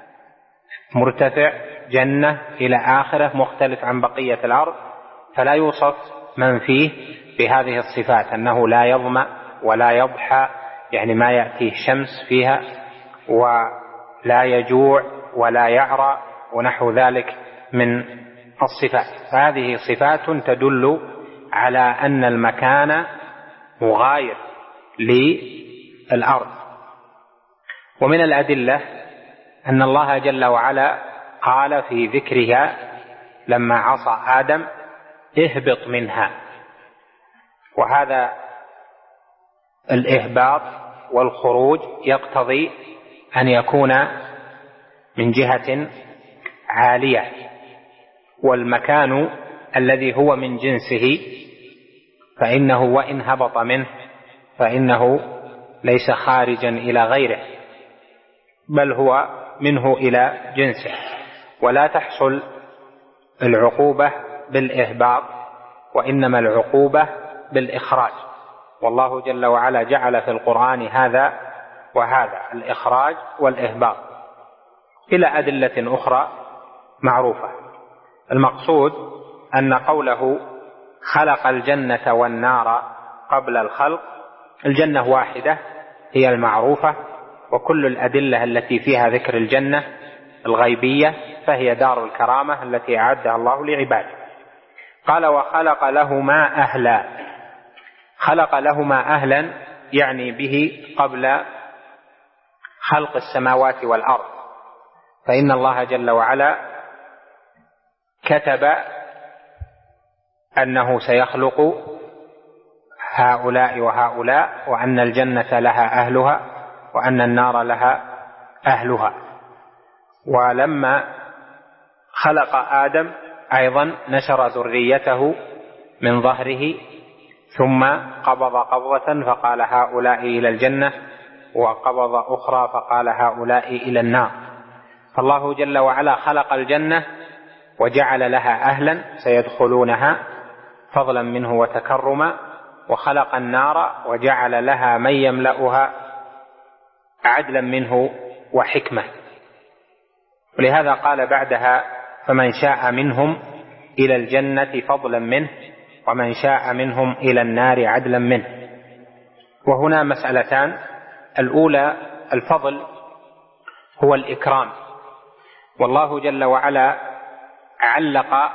مرتفع جنة إلى آخره مختلف عن بقية الأرض، فلا يوصف من فيه بهذه الصفات، أنه لا يظمأ ولا يضحى، يعني ما يأتيه شمس فيها، ولا يجوع ولا يعرى ونحو ذلك من الصفات. فهذه صفات تدل على أن المكان مغاير للأرض. ومن الأدلة أن الله جل وعلا قال في ذكرها لما عصى آدم: اهبط منها. وهذا الإهباط والخروج يقتضي أن يكون من جهة عالية، والمكان الذي هو من جنسه فإنه وإن هبط منه فإنه ليس خارجا إلى غيره، بل هو منه إلى جنسه. ولا تحصل العقوبة بالإهباط، وإنما العقوبة بالإخراج. والله جل وعلا جعل في القرآن هذا وهذا، الإخراج والإهباط، إلى أدلة أخرى معروفة. المقصود أن قوله خلق الجنة والنار قبل الخلق، الجنة واحدة هي المعروفة، وكل الأدلة التي فيها ذكر الجنة الغيبية فهي دار الكرامة التي أعدها الله لعباده. قال: وخلق لهما أهلا. خلق لهما أهلا يعني به قبل خلق السماوات والأرض، فإن الله جل وعلا كتب أنه سيخلق هؤلاء وهؤلاء، وأن الجنة لها أهلها وأن النار لها أهلها. ولما خلق آدم أيضا نشر ذريته من ظهره، ثم قبض قبضة فقال هؤلاء إلى الجنة، وقبض أخرى فقال هؤلاء إلى النار. فالله جل وعلا خلق الجنة وجعل لها أهلا سيدخلونها فضلا منه وتكرما، وخلق النار وجعل لها من يملأها عدلا منه وحكمة. ولهذا قال بعدها: فمن شاء منهم إلى الجنة فضلا منه ومن شاء منهم إلى النار عدلا منه. وهنا مسألتان: الأولى الفضل هو الإكرام، والله جل وعلا علق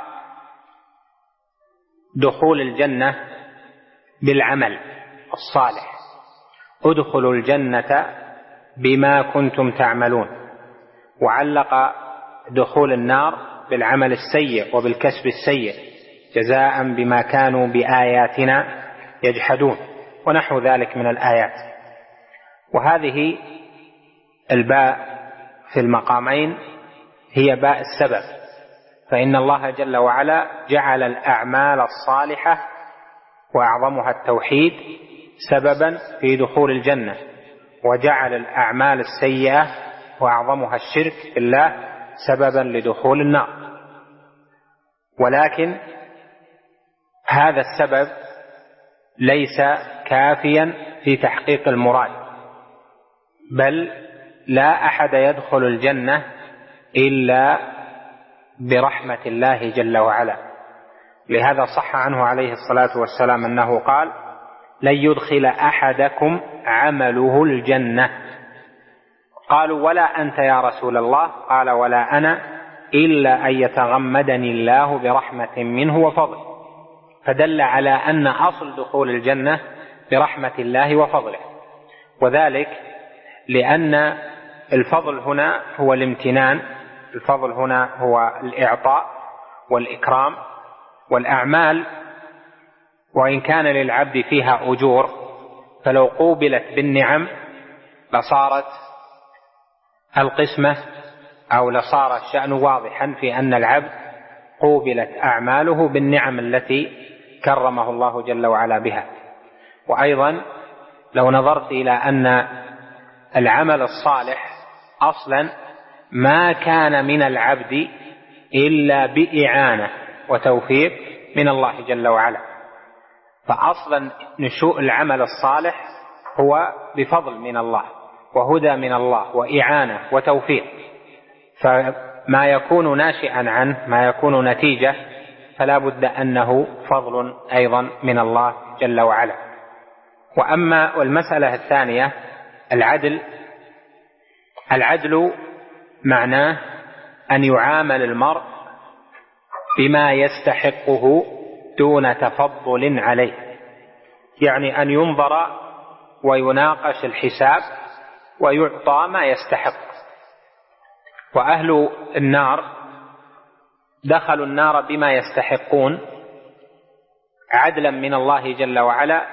دخول الجنة بالعمل الصالح: ادخلوا الجنة بما كنتم تعملون. وعلق دخول النار بالعمل السيء وبالكسب السيء جزاء بما كانوا بآياتنا يجحدون، ونحو ذلك من الآيات. وهذه الباء في المقامين هي باء السبب، فإن الله جل وعلا جعل الأعمال الصالحة وأعظمها التوحيد سببا في دخول الجنة، وجعل الأعمال السيئة وأعظمها الشرك بالله سببا لدخول النار. ولكن هذا السبب ليس كافيا في تحقيق المراد، بل لا أحد يدخل الجنة إلا برحمة الله جل وعلا. لهذا صح عنه عليه الصلاة والسلام أنه قال: لن يدخل أحدكم عمله الجنة. قالوا: ولا أنت يا رسول الله؟ قال: ولا أنا إلا أن يتغمدني الله برحمة منه وفضله. فدل على أن أصل دخول الجنة برحمة الله وفضله، وذلك لأن الفضل هنا هو الامتنان، الفضل هنا هو الإعطاء والإكرام. والأعمال وإن كان للعبد فيها أجور، فلو قوبلت بالنعم لصارت القسمة أو لصار الشأن واضحا في أن العبد قوبلت أعماله بالنعم التي كرمه الله جل وعلا بها. وأيضا لو نظرت إلى أن العمل الصالح أصلا ما كان من العبد إلا بإعانة وتوفيق من الله جل وعلا، فأصلا نشوء العمل الصالح هو بفضل من الله وهدى من الله وإعانة وتوفيق، فما يكون ناشئا عنه، ما يكون نتيجة، فلا بد أنه فضل أيضا من الله جل وعلا. وأما والمسألة الثانية العدل، العدل معناه أن يعامل المرء بما يستحقه دون تفضل عليه، يعني أن ينظر ويناقش الحساب ويعطى ما يستحق. وأهل النار دخلوا النار بما يستحقون عدلا من الله جل وعلا،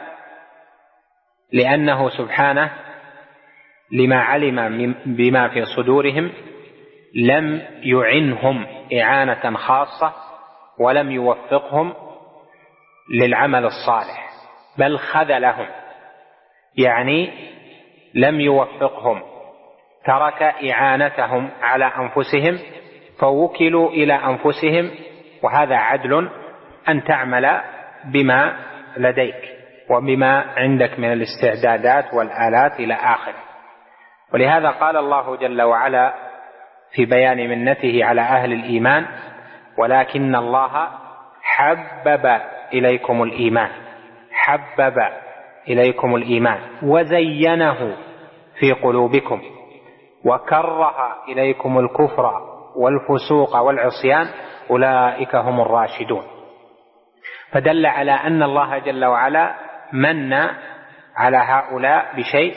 لأنه سبحانه لما علم بما في صدورهم لم يعنهم إعانة خاصة ولم يوفقهم للعمل الصالح، بل خذلهم، يعني لم يوفقهم، ترك إعانتهم على أنفسهم فوكلوا إلى أنفسهم. وهذا عدل أن تعمل بما لديك وبما عندك من الاستعدادات والآلات إلى آخره. ولهذا قال الله جل وعلا في بيان منته على أهل الإيمان: ولكن الله حبب إليكم الإيمان، حبب إليكم الإيمان وزينه في قلوبكم وكره إليكم الكفر والفسوق والعصيان أولئك هم الراشدون. فدل على أن الله جل وعلا من على هؤلاء بشيء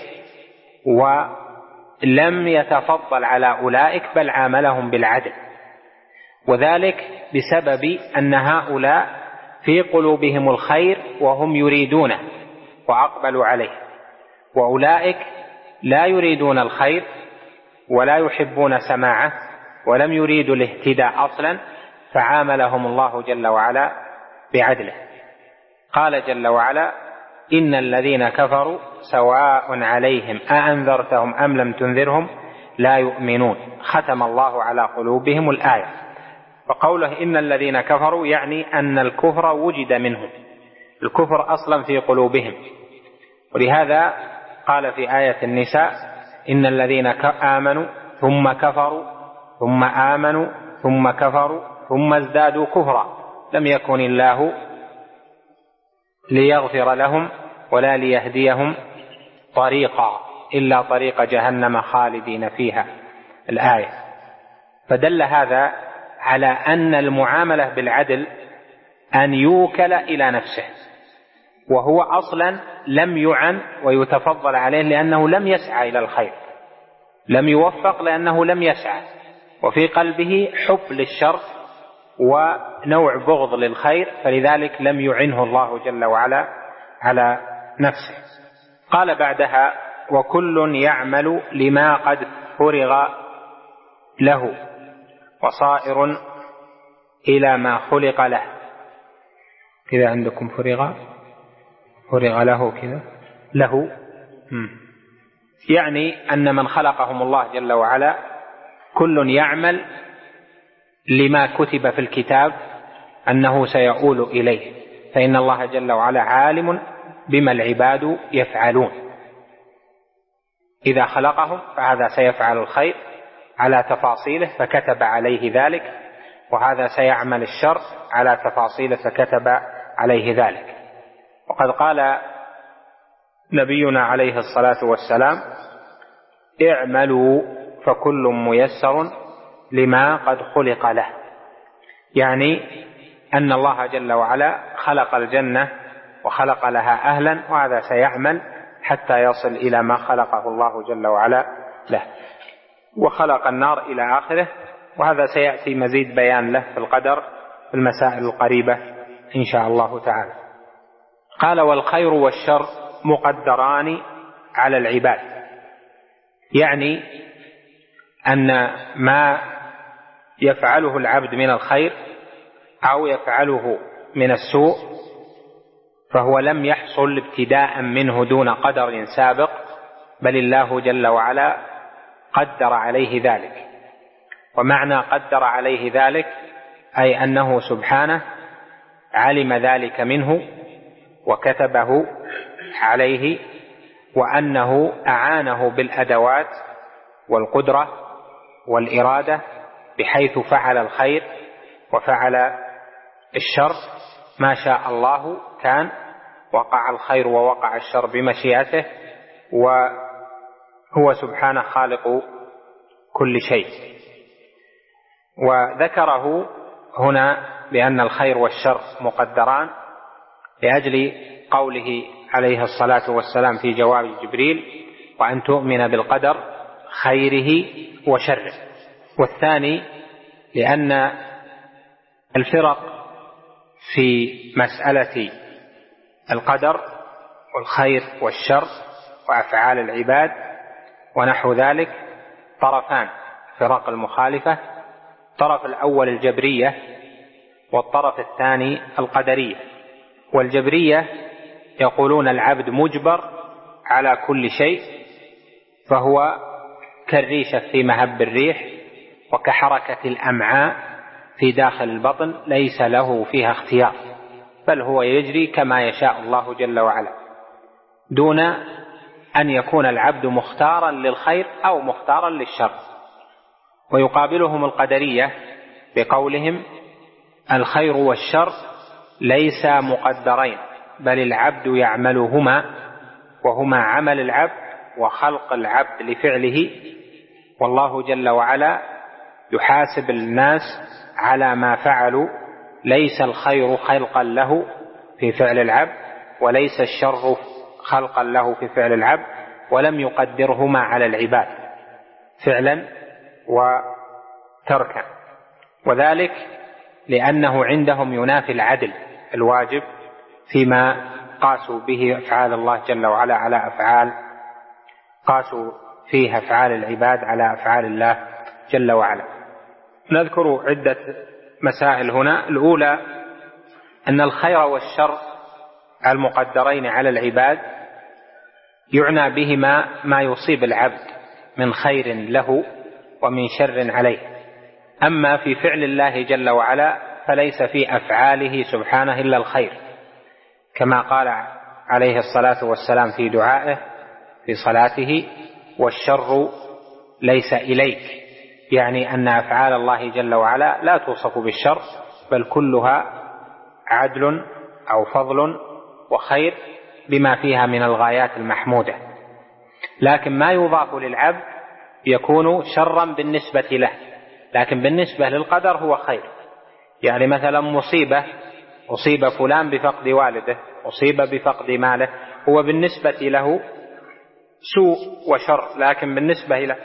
ولم يتفضل على أولئك، بل عاملهم بالعدل، وذلك بسبب أن هؤلاء في قلوبهم الخير وهم يريدونه وأقبلوا عليه، وأولئك لا يريدون الخير ولا يحبون سماعه ولم يريدوا الاهتداء أصلا، فعاملهم الله جل وعلا بعدله. قال جل وعلا: إن الذين كفروا سواء عليهم أأنذرتهم أم لم تنذرهم لا يؤمنون ختم الله على قلوبهم الآية. وقوله إن الذين كفروا يعني أن الكفر وجد منهم، الكفر أصلا في قلوبهم. ولهذا قال في آية النساء: إن الذين آمنوا ثم كفروا ثم آمنوا ثم كفروا ثم ازدادوا كفرا لم يكن الله ليغفر لهم ولا ليهديهم طريقا إلا طريق جهنم خالدين فيها، الآية. فدل هذا على أن المعاملة بالعدل أن يوكل إلى نفسه، وهو أصلا لم يعن ويتفضل عليه لأنه لم يسعى إلى الخير، لم يوفق لأنه لم يسعى، وفي قلبه حب للشر ونوع بغض للخير، فلذلك لم يعنه الله جل وعلا على نفسه. قال بعدها: وكل يعمل لما قد فرغ له وصائر إلى ما خلق له. كذا عندكم فرغ فرغ له كذا له م. يعني أن من خلقهم الله جل وعلا كل يعمل لما كتب في الكتاب أنه سيؤول إليه، فإن الله جل وعلا عالم بما العباد يفعلون. إذا خلقهم فهذا سيفعل الخير على تفاصيله فكتب عليه ذلك، وهذا سيعمل الشر على تفاصيله فكتب عليه ذلك. وقد قال نبينا عليه الصلاة والسلام: اعملوا فكل ميسر لما قد خلق له، يعني أن الله جل وعلا خلق الجنة وخلق لها أهلا، وهذا سيعمل حتى يصل إلى ما خلقه الله جل وعلا له، وخلق النار إلى آخره، وهذا سيأتي مزيد بيان له في القدر في المسائل القريبة إن شاء الله تعالى. قال: والخير والشر مقدران على العباد، يعني أن ما يفعله العبد من الخير أو يفعله من السوء فهو لم يحصل ابتداء منه دون قدر سابق، بل الله جل وعلا قدر عليه ذلك. ومعنى قدر عليه ذلك أي أنه سبحانه علم ذلك منه وكتبه عليه، وأنه أعانه بالأدوات والقدرة والإرادة بحيث فعل الخير وفعل الشر ما شاء الله كان، وقع الخير ووقع الشر بمشيئته، وهو سبحانه خالق كل شيء. وذكره هنا بأن الخير والشر مقدران لأجل قوله عليه الصلاة والسلام في جواب جبريل: وأن تؤمن بالقدر خيره وشره. والثاني لأن الفرق في مسألة القدر والخير والشر وأفعال العباد ونحو ذلك طرفان، فرق المخالفة: الطرف الأول الجبرية، والطرف الثاني القدرية. والجبرية يقولون العبد مجبر على كل شيء، فهو كالريشة في مهب الريح وكحركة الأمعاء في داخل البطن، ليس له فيها اختيار، بل هو يجري كما يشاء الله جل وعلا، دون أن يكون العبد مختارا للخير أو مختارا للشر. ويقابلهم القدرية بقولهم: الخير والشر ليس مقدرين، بل العبد يعملهما، وهما عمل العبد وخلق العبد لفعله، والله جل وعلا يحاسب الناس على ما فعلوا، ليس الخير خلقا له في فعل العبد، وليس الشر خلقا له في فعل العبد، ولم يقدرهما على العباد فعلا وتركا، وذلك لأنه عندهم ينافي العدل الواجب فيما قاسوا به أفعال الله جل وعلا على أفعال قاسوا فيها أفعال العباد على أفعال الله جل وعلا. نذكر عدة مسائل هنا. الأولى أن الخير والشر المقدرين على العباد يعنى بهما ما يصيب العبد من خير له ومن شر عليه. أما في فعل الله جل وعلا فليس في أفعاله سبحانه إلا الخير، كما قال عليه الصلاة والسلام في دعائه في صلاته: والشر ليس إليك، يعني أن أفعال الله جل وعلا لا توصف بالشر، بل كلها عدل أو فضل وخير بما فيها من الغايات المحمودة. لكن ما يضاف للعبد يكون شرا بالنسبة له، لكن بالنسبة للقدر هو خير. يعني مثلا مصيبة، أصيب فلان بفقد والده، أصيب بفقد ماله، هو بالنسبة له سوء وشر، لكن بالنسبة إلى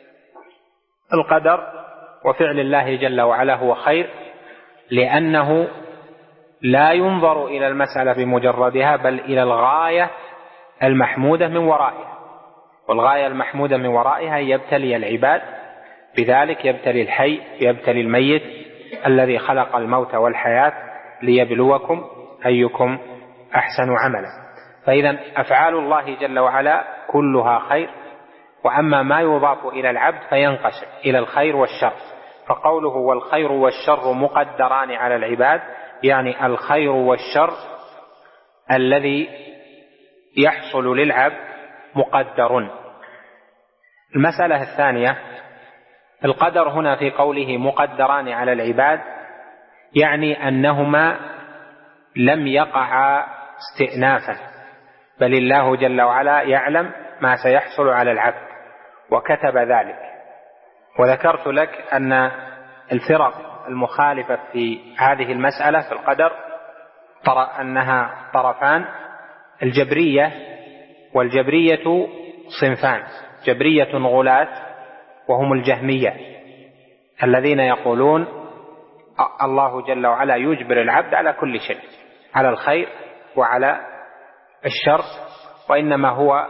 القدر وفعل الله جل وعلا هو خير، لأنه لا ينظر إلى المسألة بمجردها، بل إلى الغاية المحمودة من ورائها. والغاية المحمودة من ورائها يبتلي العباد بذلك، يبتلي الحي يبتلي الميت الذي خلق الموت والحياة ليبلوكم أيكم أحسن عملا. فإذا أفعال الله جل وعلا كلها خير، وأما ما يضاف إلى العبد فينقسم إلى الخير والشر. فقوله والخير والشر مقدران على العباد، يعني الخير والشر الذي يحصل للعبد مقدر، المسألة الثانية، القدر هنا في قوله مقدران على العباد، يعني أنهما لم يقعا استئنافا، بل الله جل وعلا يعلم ما سيحصل على العبد وكتب ذلك. وذكرت لك أن الفرق المخالفة في هذه المسألة في القدر ترى أنها طرفان، الجبرية، والجبرية صنفان، جبرية غلاة وهم الجهمية الذين يقولون الله جل وعلا يجبر العبد على كل شيء، على الخير وعلى الشر، وإنما هو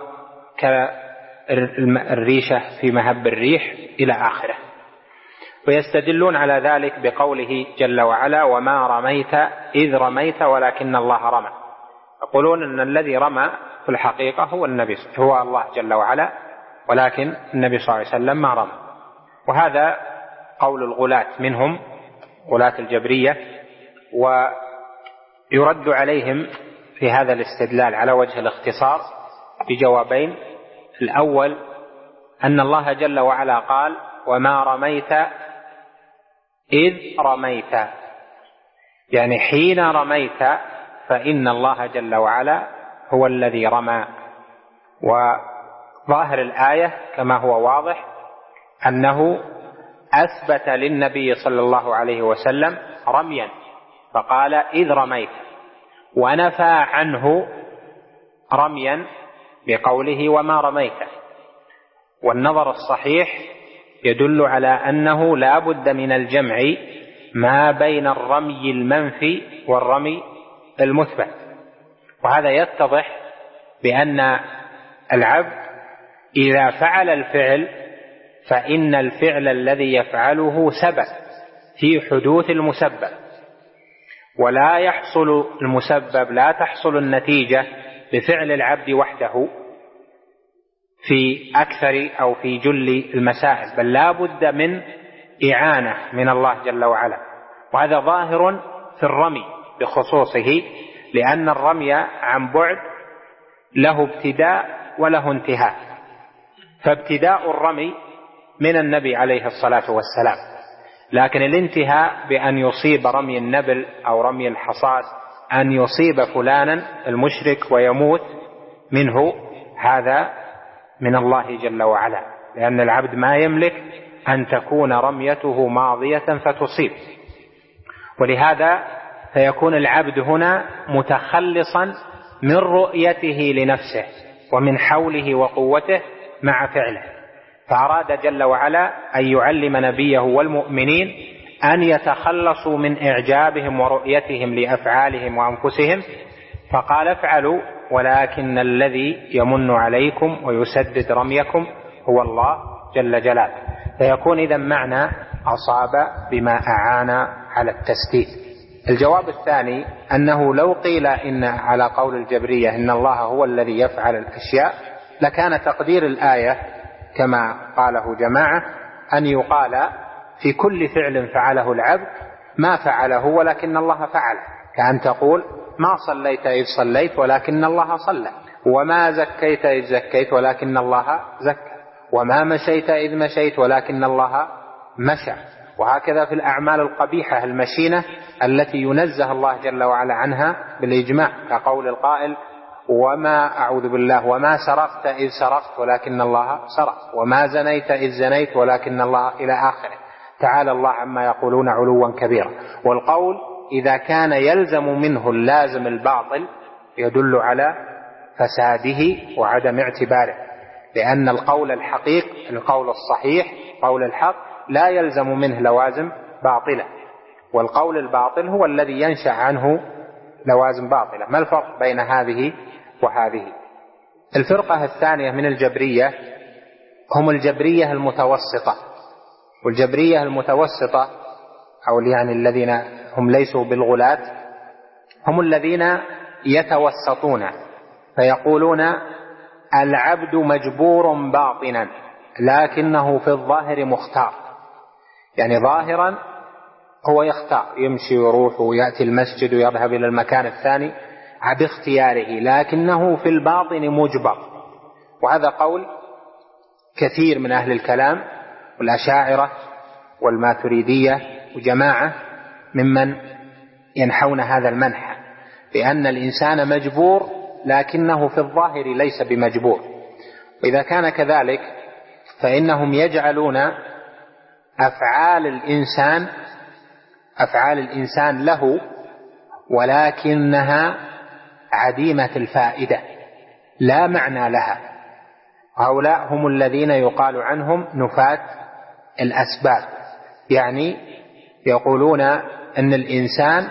كالريشة في مهب الريح إلى آخره. ويستدلون على ذلك بقوله جل وعلا وما رميت إذ رميت ولكن الله رمى، يقولون أن الذي رمى في الحقيقة هو النبي، هو الله جل وعلا، ولكن النبي صلى الله عليه وسلم ما رمى. وهذا قول الغلاة منهم، غلاة الجبرية. ويرد عليهم في هذا الاستدلال على وجه الاختصار بجوابين. الأول أن الله جل وعلا قال وما رميت إذ رميت، يعني حين رميت فإن الله جل وعلا هو الذي رمى. وظاهر الآية كما هو واضح أنه أثبت للنبي صلى الله عليه وسلم رميا فقال إذ رميت، ونفى عنه رميا بقوله وما رميت. والنظر الصحيح يدل على أنه لا بد من الجمع ما بين الرمي المنفي والرمي المثبت. وهذا يتضح بأن العبد إذا فعل الفعل فإن الفعل الذي يفعله سبب في حدوث المسبب، ولا يحصل المسبب، لا تحصل النتيجة بفعل العبد وحده في أكثر أو في جل المسائل، بل لا بد من إعانة من الله جل وعلا. وهذا ظاهر في الرمي بخصوصه، لأن الرمي عن بعد له ابتداء وله انتهاء، فابتداء الرمي من النبي عليه الصلاة والسلام، لكن الانتهاء بأن يصيب رمي النبل أو رمي الحصاد أن يصيب فلانا المشرك ويموت منه، هذا من الله جل وعلا، لأن العبد ما يملك أن تكون رميته ماضية فتصيب. ولهذا فيكون العبد هنا متخلصا من رؤيته لنفسه ومن حوله وقوته مع فعله، فأراد جل وعلا أن يعلم نبيه والمؤمنين أن يتخلصوا من إعجابهم ورؤيتهم لأفعالهم وأنفسهم، فقال افعلوا ولكن الذي يمن عليكم ويسدد رميكم هو الله جل جلاله. فيكون إذن معنى أصاب بما أعان على التسديد. الجواب الثاني أنه لو قيل إن على قول الجبرية إن الله هو الذي يفعل الأشياء لكان تقدير الآية كما قاله جماعة أن يقال في كل فعل فعله العبد ما فعله ولكن الله فعل، كأن تقول ما صليت إذ صليت ولكن الله صلى، وما زكيت إذ زكيت ولكن الله زكى، وما مشيت إذ مشيت ولكن الله مشى. وهكذا في الأعمال القبيحة المشينة التي ينزه الله جل وعلا عنها بالإجماع، كقول القائل وما أعوذ بالله وما سرقت إذ سرقت ولكن الله سرق، وما زنيت إذ زنيت ولكن الله إلى آخره. تعالى الله عما يقولون علوا كبيرا. والقول إذا كان يلزم منه اللازم الباطل يدل على فساده وعدم اعتباره، لأن القول الحقيق القول الصحيح قول الحق لا يلزم منه لوازم باطلة، والقول الباطل هو الذي ينشأ عنه لوازم باطلة. ما الفرق بين هذه وهذه؟ الفرقة الثانية من الجبرية هم الجبرية المتوسطة. والجبرية المتوسطة أو يعني الذين هم ليسوا بالغلاة هم الذين يتوسطون فيقولون العبد مجبور باطنا لكنه في الظاهر مختار، يعني ظاهرا هو يختار يمشي ويروح ويأتي المسجد ويذهب إلى المكان الثاني باختياره، لكنه في الباطن مجبر. وهذا قول كثير من أهل الكلام والأشاعرة والماتريدية وجماعة ممن ينحون هذا المنحى، بأن الإنسان مجبور لكنه في الظاهر ليس بمجبور. وإذا كان كذلك فإنهم يجعلون أفعال الإنسان أفعال الإنسان له ولكنها عديمة الفائدة لا معنى لها. هؤلاء هم الذين يقال عنهم نفاة الأسباب، يعني يقولون أن الإنسان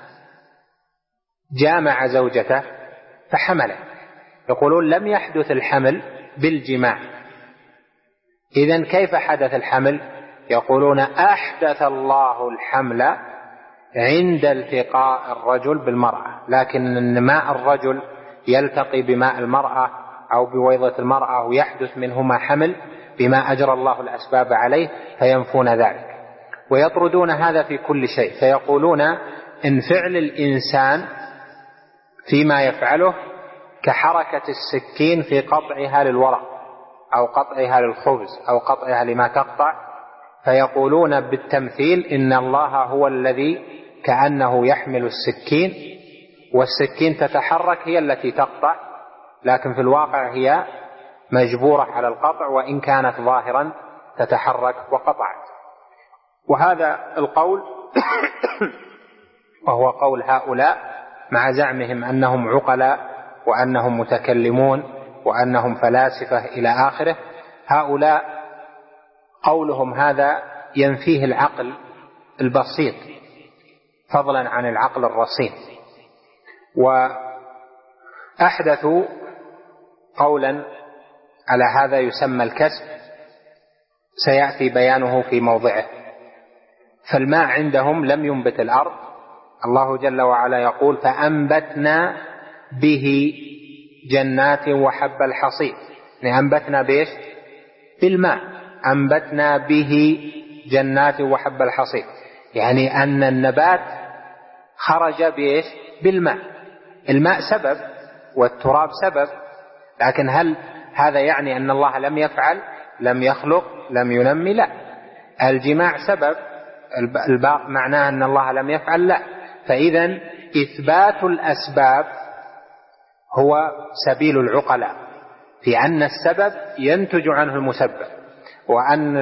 جامع زوجته فحمله، يقولون لم يحدث الحمل بالجماع، إذن كيف حدث الحمل؟ يقولون أحدث الله الحمل عند التقاء الرجل بالمرأة، لكن ماء الرجل يلتقي بماء المرأة أو بويضة المرأة ويحدث منهما حمل بما أجرى الله الأسباب عليه، فينفون ذلك ويطردون هذا في كل شيء. فيقولون إن فعل الإنسان فيما يفعله كحركة السكين في قطعها للورق أو قطعها للخبز أو قطعها لما تقطع، فيقولون بالتمثيل إن الله هو الذي كأنه يحمل السكين، والسكين تتحرك هي التي تقطع، لكن في الواقع هي مجبورة على القطع وإن كانت ظاهرا تتحرك وقطعت. وهذا القول وهو قول هؤلاء مع زعمهم أنهم عقلاء وأنهم متكلمون وأنهم فلاسفة إلى آخره. هؤلاء قولهم هذا ينفيه العقل البسيط فضلا عن العقل الرصين. وأحدثوا قولا على هذا يسمى الكسب، سيأتي بيانه في موضعه. فالماء عندهم لم ينبت الأرض، الله جل وعلا يقول فأنبتنا به جنات وحب الحصيد، يعني أنبتنا بإيش؟ بالماء، أنبتنا به جنات وحب الحصيد، يعني أن النبات خرج بإيش؟ بالماء. الماء سبب والتراب سبب، لكن هل هذا يعني أن الله لم يفعل، لم يخلق، لم ينمي؟ لا. الجماع سبب، الباقي معناه أن الله لم يفعل؟ لا. فإذا إثبات الأسباب هو سبيل العقلاء، في أن السبب ينتج عنه المسبب، وأن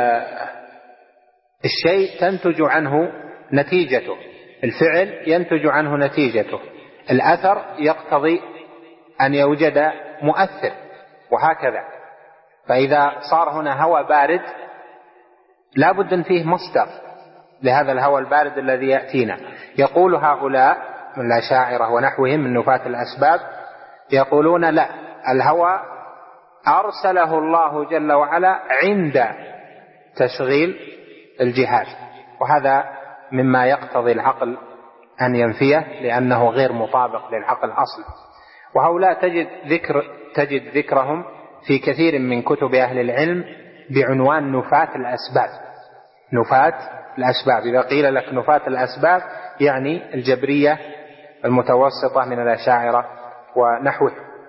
الشيء تنتج عنه نتيجته، الفعل ينتج عنه نتيجته، الأثر يقتضي أن يوجد مؤثر، وهكذا. فإذا صار هنا هواء بارد لا بد أن فيه مصدر لهذا الهواء البارد الذي يأتينا. يقول هؤلاء من الأشاعرة ونحوهم من نفاة الأسباب، يقولون لا، الهواء أرسله الله جل وعلا عند تشغيل الجهاز، وهذا مما يقتضي العقل أن ينفيه لأنه غير مطابق للعقل أصلا. وهؤلاء تجد ذكر تجد ذكرهم في كثير من كتب أهل العلم بعنوان نفاة الأسباب. نفاة الأسباب، إذا قيل لك نفاة الأسباب يعني الجبرية المتوسطة من الأشاعرة ونحوه.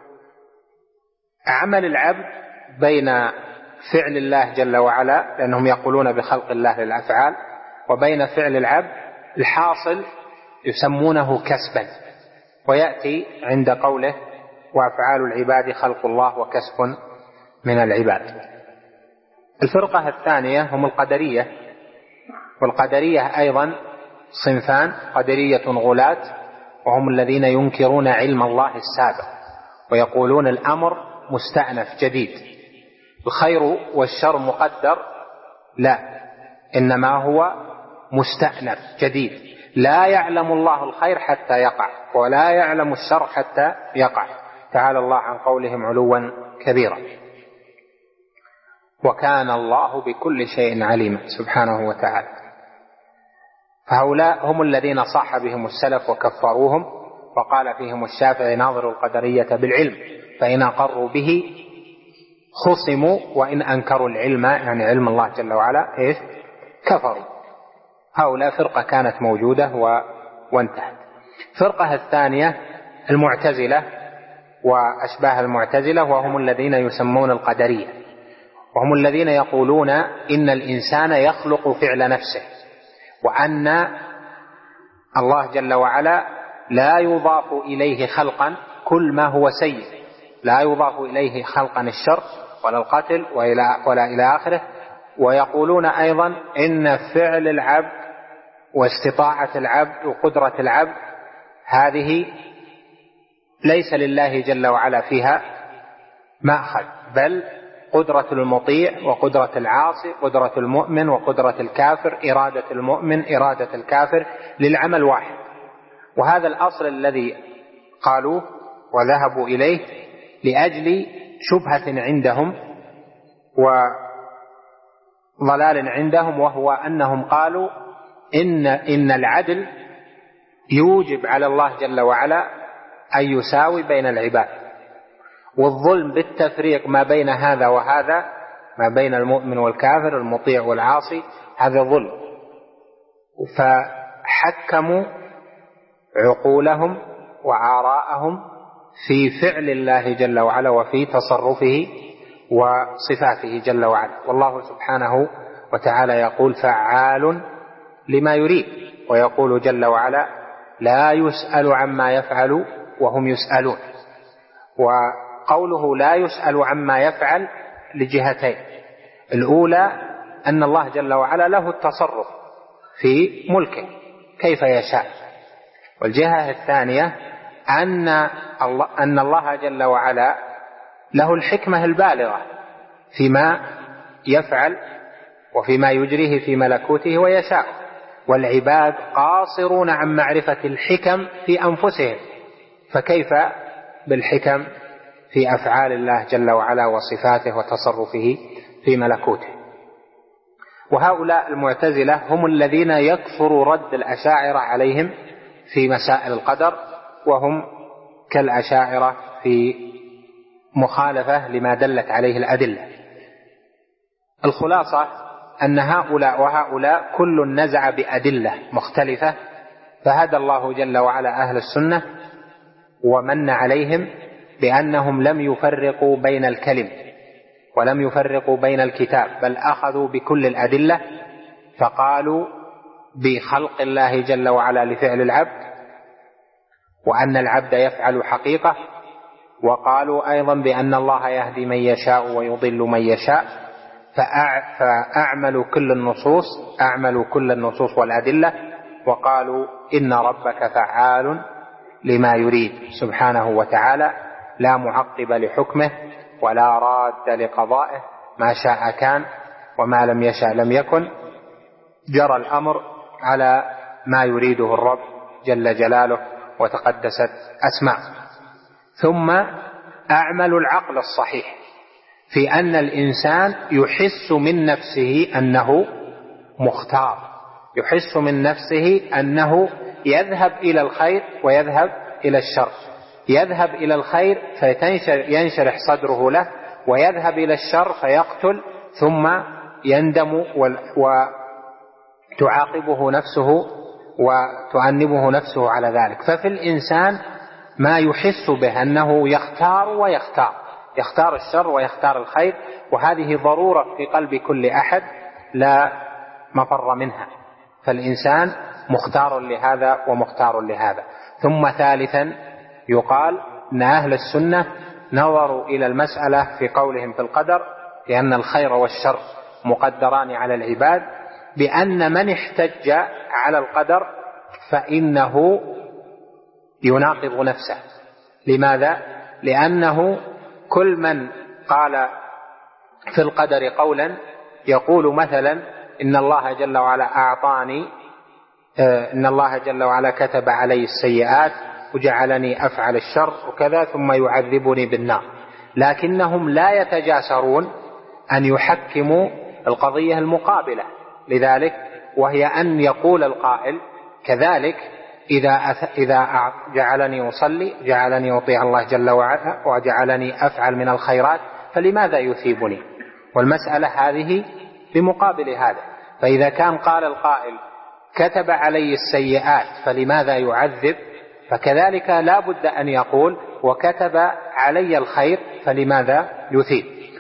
عمل العبد بين فعل الله جل وعلا، لأنهم يقولون بخلق الله للأفعال، وبين فعل العبد الحاصل يسمونه كسبا، ويأتي عند قوله وأفعال العباد خلق الله وكسب من العباد. الفرقة الثانية هم القدرية، والقدرية أيضا صنفان: قدرية غلاة، وهم الذين ينكرون علم الله السابق ويقولون الأمر مستأنف جديد، الخير والشر مقدر، لا، إنما هو مستأنف جديد، لا يعلم الله الخير حتى يقع ولا يعلم الشر حتى يقع، تعالى الله عن قولهم علوا كبيرا. وكان الله بكل شيء عليما سبحانه وتعالى. فهؤلاء هم الذين صاح بهم السلف وكفروهم، وقال فيهم الشافعي: ناظروا القدرية بالعلم فإن أقروا به خصموا وإن أنكروا العلم، يعني علم الله جل وعلا، إيش؟ كفروا. هؤلاء فرقة كانت موجودة و... وانتهت. فرقة الثانية المعتزلة وأشباه المعتزلة، وهم الذين يسمون القدرية، وهم الذين يقولون إن الإنسان يخلق فعل نفسه، وأن الله جل وعلا لا يضاف إليه خلقا كل ما هو سيء، لا يضاف إليه خلقا الشر ولا القتل ولا إلى آخره. ويقولون أيضا إن فعل العبد واستطاعة العبد وقدرة العبد هذه ليس لله جل وعلا فيها مأخذ، بل قدرة المطيع وقدرة العاصي، قدرة المؤمن وقدرة الكافر، إرادة المؤمن إرادة الكافر للعمل واحد. وهذا الأصل الذي قالوه وذهبوا إليه لأجل شبهة عندهم وضلال عندهم، وهو أنهم قالوا إن, إن العدل يوجب على الله جل وعلا أن يساوي بين العباد، والظلم بالتفريق ما بين هذا وهذا، ما بين المؤمن والكافر المطيع والعاصي، هذا ظلم. فحكموا عقولهم وآراءهم في فعل الله جل وعلا وفي تصرفه وصفاته جل وعلا. والله سبحانه وتعالى يقول فعال لما يريد، ويقول جل وعلا لا يسأل عما يفعل وهم يسألون. وقوله لا يسأل عما يفعل لجهتين: الأولى أن الله جل وعلا له التصرف في ملكه كيف يشاء، والجهة الثانية أن الله, أن الله جل وعلا له الحكمة البالغة فيما يفعل وفيما يجريه في ملكوته ويشاء، والعباد قاصرون عن معرفة الحكم في أنفسهم، فكيف بالحكم في أفعال الله جل وعلا وصفاته وتصرفه في ملكوته. وهؤلاء المعتزلة هم الذين يكثر رد الأشاعرة عليهم في مسائل القدر، وهم كالأشاعرة في مخالفة لما دلت عليه الأدلة. الخلاصة أن هؤلاء وهؤلاء كل نزع بأدلة مختلفة، فهدى الله جل وعلا أهل السنة ومن عليهم بأنهم لم يفرقوا بين الكلم ولم يفرقوا بين الكتاب، بل أخذوا بكل الأدلة، فقالوا بخلق الله جل وعلا لفعل العبد، وأن العبد يفعل حقيقة، وقالوا أيضا بأن الله يهدي من يشاء ويضل من يشاء، فأعملوا كل النصوص أعملوا كل النصوص والأدلة، وقالوا إن ربك فعال لما يريد سبحانه وتعالى، لا معقب لحكمه ولا راد لقضائه، ما شاء كان وما لم يشاء لم يكن، جرى الأمر على ما يريده الرب جل جلاله وتقدست أسماء. ثم أعملوا العقل الصحيح في أن الإنسان يحس من نفسه أنه مختار، يحس من نفسه أنه يذهب إلى الخير ويذهب إلى الشر، يذهب إلى الخير فينشرح صدره له، ويذهب إلى الشر فيقتل ثم يندم وتعاقبه نفسه وتؤنبه نفسه على ذلك. ففي الإنسان ما يحس به أنه يختار ويختار، يختار الشر ويختار الخير، وهذه ضرورة في قلب كل أحد لا مفر منها، فالإنسان مختار لهذا ومختار لهذا. ثم ثالثا يقال أن أهل السنة نظروا إلى المسألة في قولهم في القدر لأن الخير والشر مقدران على العباد، بأن من احتج على القدر فإنه يناقض نفسه. لماذا؟ لأنه كل من قال في القدر قولا يقول مثلا إن الله جل وعلا أعطاني إن الله جل وعلا كتب علي السيئات وجعلني أفعل الشر وكذا ثم يعذبني بالنار، لكنهم لا يتجاسرون أن يحكموا القضية المقابلة لذلك، وهي أن يقول القائل كذلك إذا إذا جعلني أصلي جعلني أطيع الله جل وعلا وجعلني أفعل من الخيرات فلماذا يثيبني؟ والمسألة هذه بمقابل هذا. فإذا كان قال القائل كتب علي السيئات فلماذا يعذب، فكذلك لا بد أن يقول وكتب علي الخير فلماذا يثيب.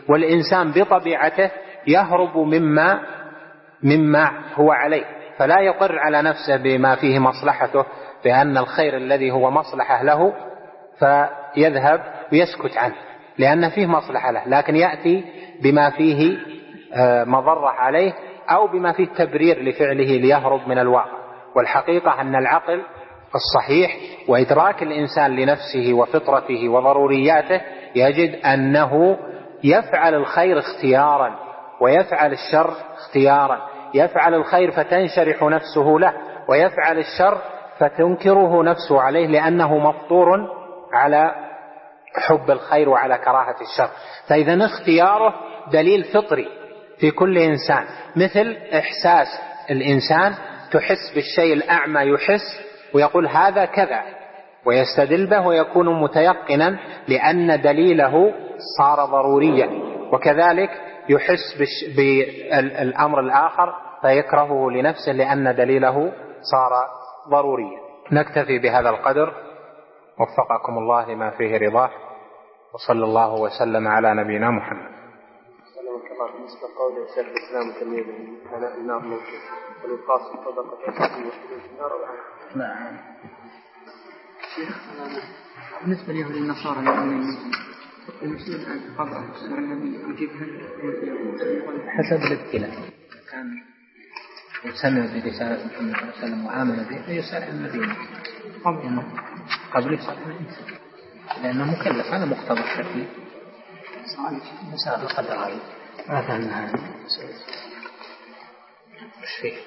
والإنسان بطبيعته يهرب مما مما هو عليه، فلا يقر على نفسه بما فيه مصلحته، بأن الخير الذي هو مصلحة له فيذهب ويسكت عنه لأن فيه مصلحة له، لكن يأتي بما فيه مضرة عليه أو بما فيه تبرير لفعله ليهرب من الواقع. والحقيقة أن العقل الصحيح وإدراك الإنسان لنفسه وفطرته وضرورياته يجد أنه يفعل الخير اختيارا ويفعل الشر اختيارا، يفعل الخير فتنشرح نفسه له، ويفعل الشر فتنكره نفسه عليه، لأنه مفطور على حب الخير وعلى كراهة الشر. فإذا اختياره دليل فطري في كل إنسان، مثل إحساس الإنسان، تحس بالشيء الأعمى يحس ويقول هذا كذا ويستدل به ويكون متيقنا لأن دليله صار ضروريا، وكذلك يحس بالأمر الآخر فيكرهه لنفسه لأن دليله صار ضروريا. نكتفي بهذا القدر، وفقكم الله لما فيه رضاه، وصلى الله وسلم على نبينا محمد. بالنسبة لقول شيخ الإسلام تلميذ أن النار ممكن والوقاص طبقة الحكم في النار. نعم. شيخ بالنسبة ليهود النصارى الذين المسلم عن قضاء النبي يجيبها حسب الابتلاء، كان سمع برسالة محمد صلى الله عليه وسلم وآمن به فيسأل عن النبي قبل قبل يسأل عن الإنسان لأنه مكلف، هذا مقتضى التكليف. مسألة القدر هذه ما فهمنا. ايش فيه؟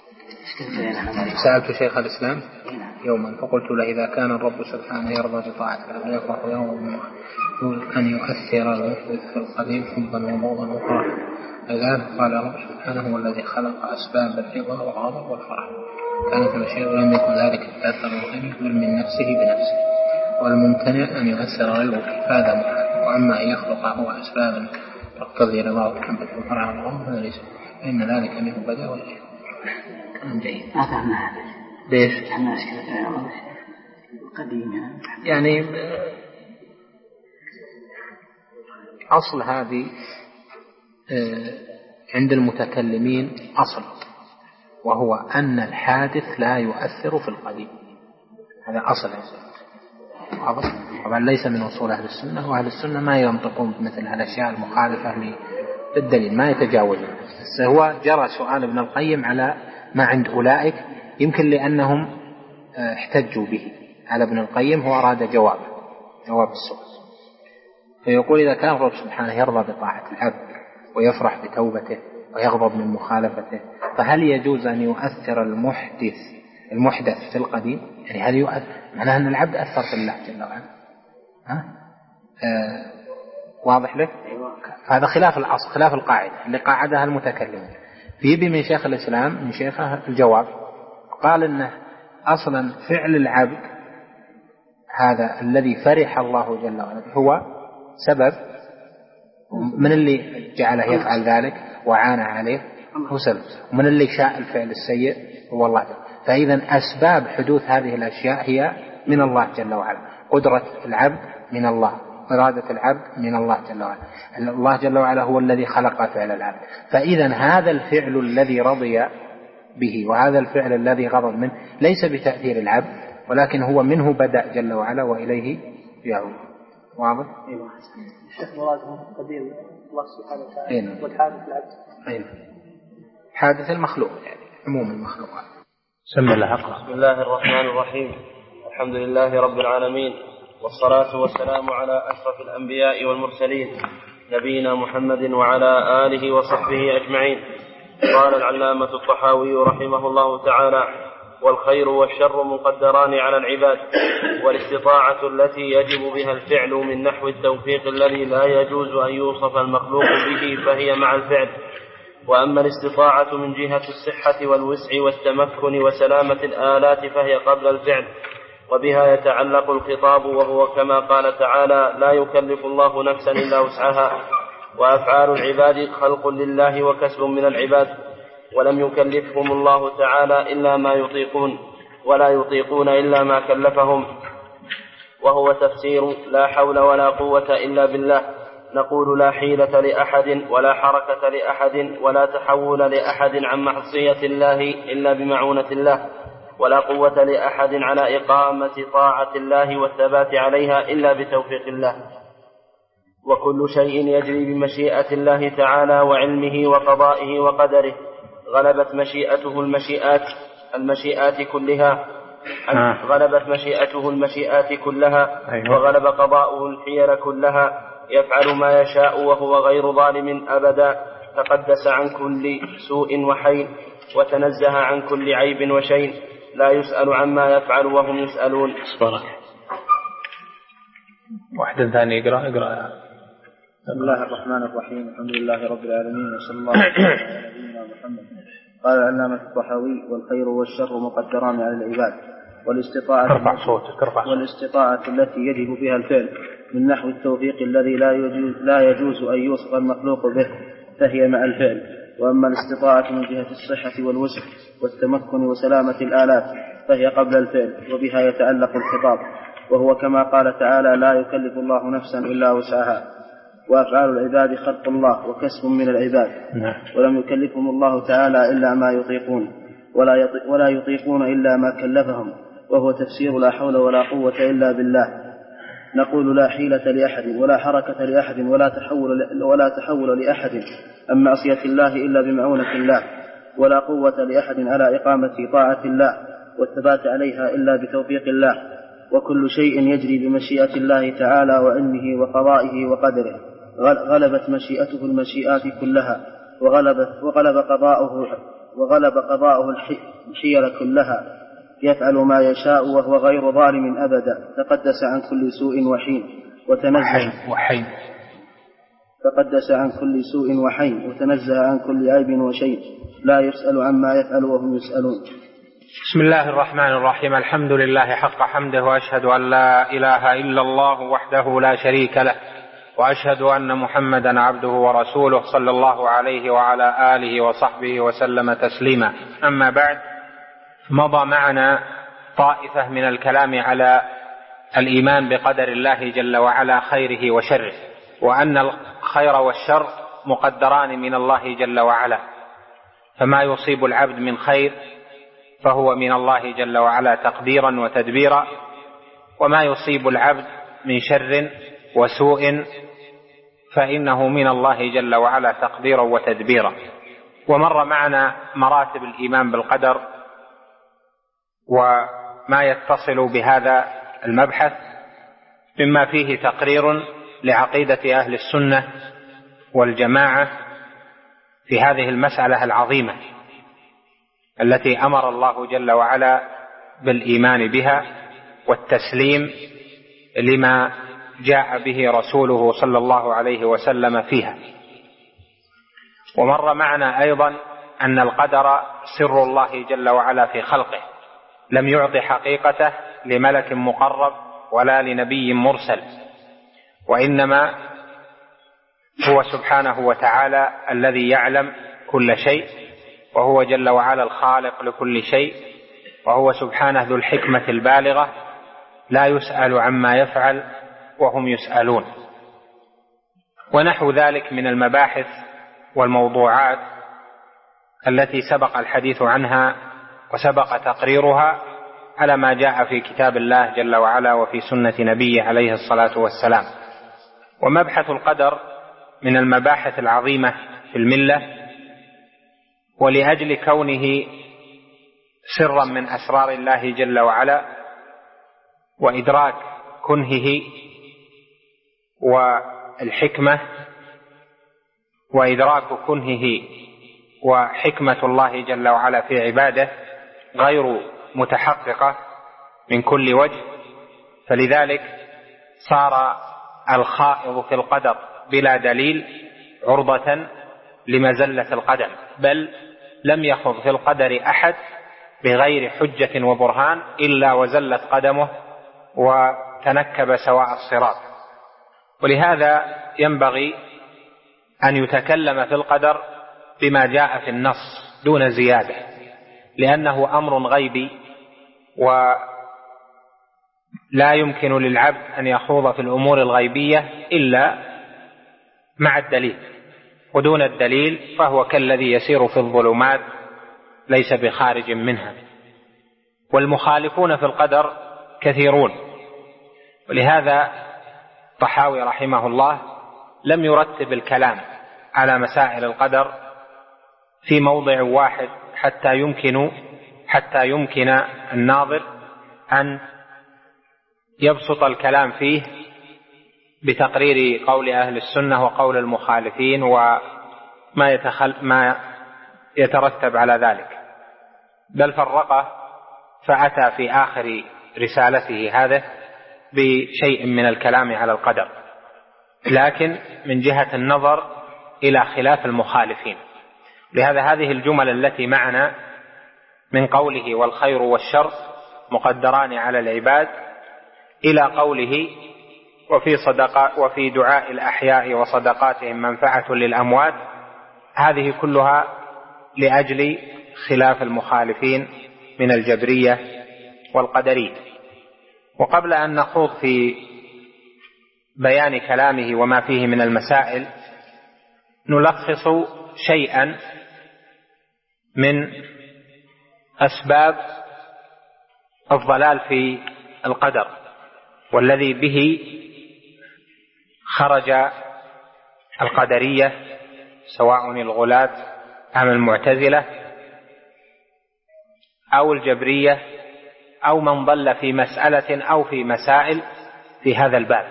سألت شيخ الإسلام يوما فقلت له إذا كان الرب سبحانه يرضى بطاعته ويفرح يوم أن يؤثر المحدث في القديم حبا وبغضا وفرحا، لذلك قال الرب سبحانه هو الذي خلق أسباب الرضا والغضب والفرح، كانت الأشياء لم يكن ذلك التأثر الغني بل من نفسه بنفسه، والممتنع أن يؤثر غيره فهذا محال، وأما أن يخلق هو أسبابا تقتضي رضاه وحبه وفرحا والغضب فهذا ليس، فإن ذلك منه بدأ وجه. كلام جيد. ما فهمنا هذا. ليش؟ احنا قديم يعني أصل هذه عند المتكلمين أصل، وهو أن الحادث لا يؤثر في القديم، هذا أصل. طبعا ليس من أصول أهل السنة، وأهل السنة ما ينطقون بمثل هالأشياء المخالفة للدليل، ما يتجاوزون. بس هو جرى سؤال ابن القيم على ما عند أولئك، يمكن لأنهم احتجوا به على ابن القيم، هو أراد جواب جواب السؤال. فيقول إذا كان الرب سبحانه يرضى بطاعة العبد ويفرح بتوبته ويغضب من مخالفته، فهل يجوز أن يؤثر المحدث المحدث في القديم؟ يعني هل يؤثر؟ معناه أن العبد أثر في الله جل وعلا. ها؟ آه واضح لك؟ هذا خلاف الأصل، خلاف القاعدة اللي قاعدها المتكلمين. فيبي من شيخ الإسلام من شيخه الجواب، قال إنه أصلا فعل العبد هذا الذي فرح الله جل وعلا هو سبب، من اللي جعله يفعل ذلك وعانى عليه هو سبب، ومن اللي شاء الفعل السيء هو الله جل. فإذا أسباب حدوث هذه الأشياء هي من الله جل وعلا، قدرة العبد من الله، إرادة العبد من الله جل وعلا. الله جل وعلا هو الذي خلق فعل العبد، فإذا هذا الفعل الذي رضي به وهذا الفعل الذي غضب منه ليس بتأثير العبد، ولكن هو منه بدأ جل وعلا وإليه يعود. واضح؟ ايوه. الشيخ مرادهم قديم الله سبحانه وتعالى والحادث العبد. ايوه. حادث المخلوق يعني عموم المخلوقات. سم الله حقه. بسم الله الرحمن الرحيم. الحمد لله رب العالمين، والصلاة والسلام على أشرف الأنبياء والمرسلين نبينا محمد وعلى آله وصحبه أجمعين. قال العلامة الطحاوي رحمه الله تعالى: والخير والشر مقدران على العباد، والاستطاعة التي يجب بها الفعل من نحو التوفيق الذي لا يجوز أن يوصف المخلوق به فهي مع الفعل. وأما الاستطاعة من جهة الصحة والوسع والتمكن وسلامة الآلات فهي قبل الفعل، وبها يتعلق الخطاب، وهو كما قال تعالى: لا يكلف الله نفسا إلا وسعها. وأفعال العباد خلق لله وكسب من العباد، ولم يكلفهم الله تعالى إلا ما يطيقون، ولا يطيقون إلا ما كلفهم، وهو تفسير لا حول ولا قوة إلا بالله. نقول لا حيلة لأحد ولا حركة لأحد ولا تحول لأحد عن معصية الله إلا بمعونة الله، ولا قوة لأحد على إقامة طاعة الله والثبات عليها إلا بتوفيق الله. وكل شيء يجري بمشيئة الله تعالى وعلمه وقضائه وقدره، غلبت مشيئته المشيئات المشيئات كلها غلبت مشيئته المشيئات كلها وغلب قضاؤه الحيل كلها، يفعل ما يشاء وهو غير ظالم أبدا، تقدس عن كل سوء وحين وتنزه عن كل عيب وشين، لا يسأل عما يفعل وهم يسألون. اصبرك واحدة ثانية اقرأ اقرأ. بسم الله الرحمن الرحيم، الحمد لله رب العالمين، وصلى الله على نبينا محمد. قال العلامة الطحاوي: والخير والشر مقدران على العباد، والاستطاعة ارفع صوتك ارفع والاستطاعة التي يجب بها الفعل من نحو التوفيق الذي لا يجوز, لا يجوز أن يوصف المخلوق به فهي مع الفعل. وأما الاستطاعة من جهة الصحة والوسع والتمكن وسلامة الآلات فهي قبل الفعل، وبها يتعلق الخطاب، وهو كما قال تعالى: لا يكلف الله نفسا إلا وسعها. وأفعال العباد خلق الله وكسب من العباد، ولم يكلفهم الله تعالى إلا ما يطيقون، ولا يطيقون إلا ما كلفهم، وهو تفسير لا حول ولا قوة إلا بالله. نقول لا حيلة لأحد ولا حركة لأحد ولا تحول, ولا تحول لأحد عن معصية الله إلا بمعونة الله، ولا قوة لأحد على إقامة طاعة الله والثبات عليها إلا بتوفيق الله. وكل شيء يجري بمشيئة الله تعالى وعلمه وقضائه وقدره، غلبت مشيئته المشيئات كلها، وغلبت وغلب قضاؤه وغلب قضاؤه الحيل كلها، يفعل ما يشاء وهو غير ظالم أبدا، تقدس عن كل سوء وحين وتنزه وحين تقدس عن كل سوء وحين وتنزه عن كل عيب وشيء، لا يسأل عما يفعل وهم يسألون. بسم الله الرحمن الرحيم، الحمد لله حق حمده، وأشهد أن لا إله إلا الله وحده لا شريك له، وأشهد أن محمدا عبده ورسوله صلى الله عليه وعلى آله وصحبه وسلم تسليما. أما بعد، مضى معنا طائفة من الكلام على الإيمان بقدر الله جل وعلا خيره وشره، وأن الخير والشر مقدران من الله جل وعلا، فما يصيب العبد من خير فهو من الله جل وعلا تقديرا وتدبيرا، وما يصيب العبد من شر وسوء فإنه من الله جل وعلا تقديرا وتدبيرا. ومر معنا مراتب الإيمان بالقدر وما يتصل بهذا المبحث مما فيه تقرير لعقيدة أهل السنة والجماعة في هذه المسألة العظيمة التي أمر الله جل وعلا بالإيمان بها والتسليم لما جاء به رسوله صلى الله عليه وسلم فيها. ومر معنا أيضا أن القدر سر الله جل وعلا في خلقه، لم يعط حقيقته لملك مقرب ولا لنبي مرسل، وإنما هو سبحانه وتعالى الذي يعلم كل شيء، وهو جل وعلا الخالق لكل شيء، وهو سبحانه ذو الحكمة البالغة، لا يسأل عما يفعل وهم يسألون. ونحو ذلك من المباحث والموضوعات التي سبق الحديث عنها وسبق تقريرها على ما جاء في كتاب الله جل وعلا وفي سنة نبيه عليه الصلاة والسلام. ومبحث القدر من المباحث العظيمة في الملة، ولأجل كونه سرا من أسرار الله جل وعلا وإدراك كنهه والحكمة وإدراك كنهه وحكمة الله جل وعلا في عباده غير متحققة من كل وجه، فلذلك صار الخائض في القدر بلا دليل عرضة لمزلة القدم، بل لم يخض في القدر أحد بغير حجة وبرهان إلا وزلت قدمه وتنكب سواء الصراط. ولهذا ينبغي أن يتكلم في القدر بما جاء في النص دون زيادة، لأنه أمر غيبي ولا يمكن للعبد أن يخوض في الأمور الغيبية إلا مع الدليل، ودون الدليل فهو كالذي يسير في الظلمات ليس بخارج منها. والمخالفون في القدر كثيرون، ولهذا الطحاوي رحمه الله لم يرتب الكلام على مسائل القدر في موضع واحد حتى يمكن حتى يمكن الناظر أن يبسط الكلام فيه بتقرير قول أهل السنة وقول المخالفين وما يتخل ما يترتب على ذلك، بل فرقه فأتى في آخر رسالته هذه بشيء من الكلام على القدر، لكن من جهة النظر إلى خلاف المخالفين. لهذا هذه الجمل التي معنا من قوله والخير والشر مقدران على العباد إلى قوله وفي صدقاء وفي دعاء الأحياء وصدقاتهم منفعة للأموات، هذه كلها لأجل خلاف المخالفين من الجبرية والقدرية. وقبل أن نخوض في بيان كلامه وما فيه من المسائل، نلخص شيئا من أسباب الضلال في القدر والذي به خرج القدرية سواء الغلاة أم المعتزلة أو الجبرية أو من ضل في مسألة أو في مسائل في هذا الباب.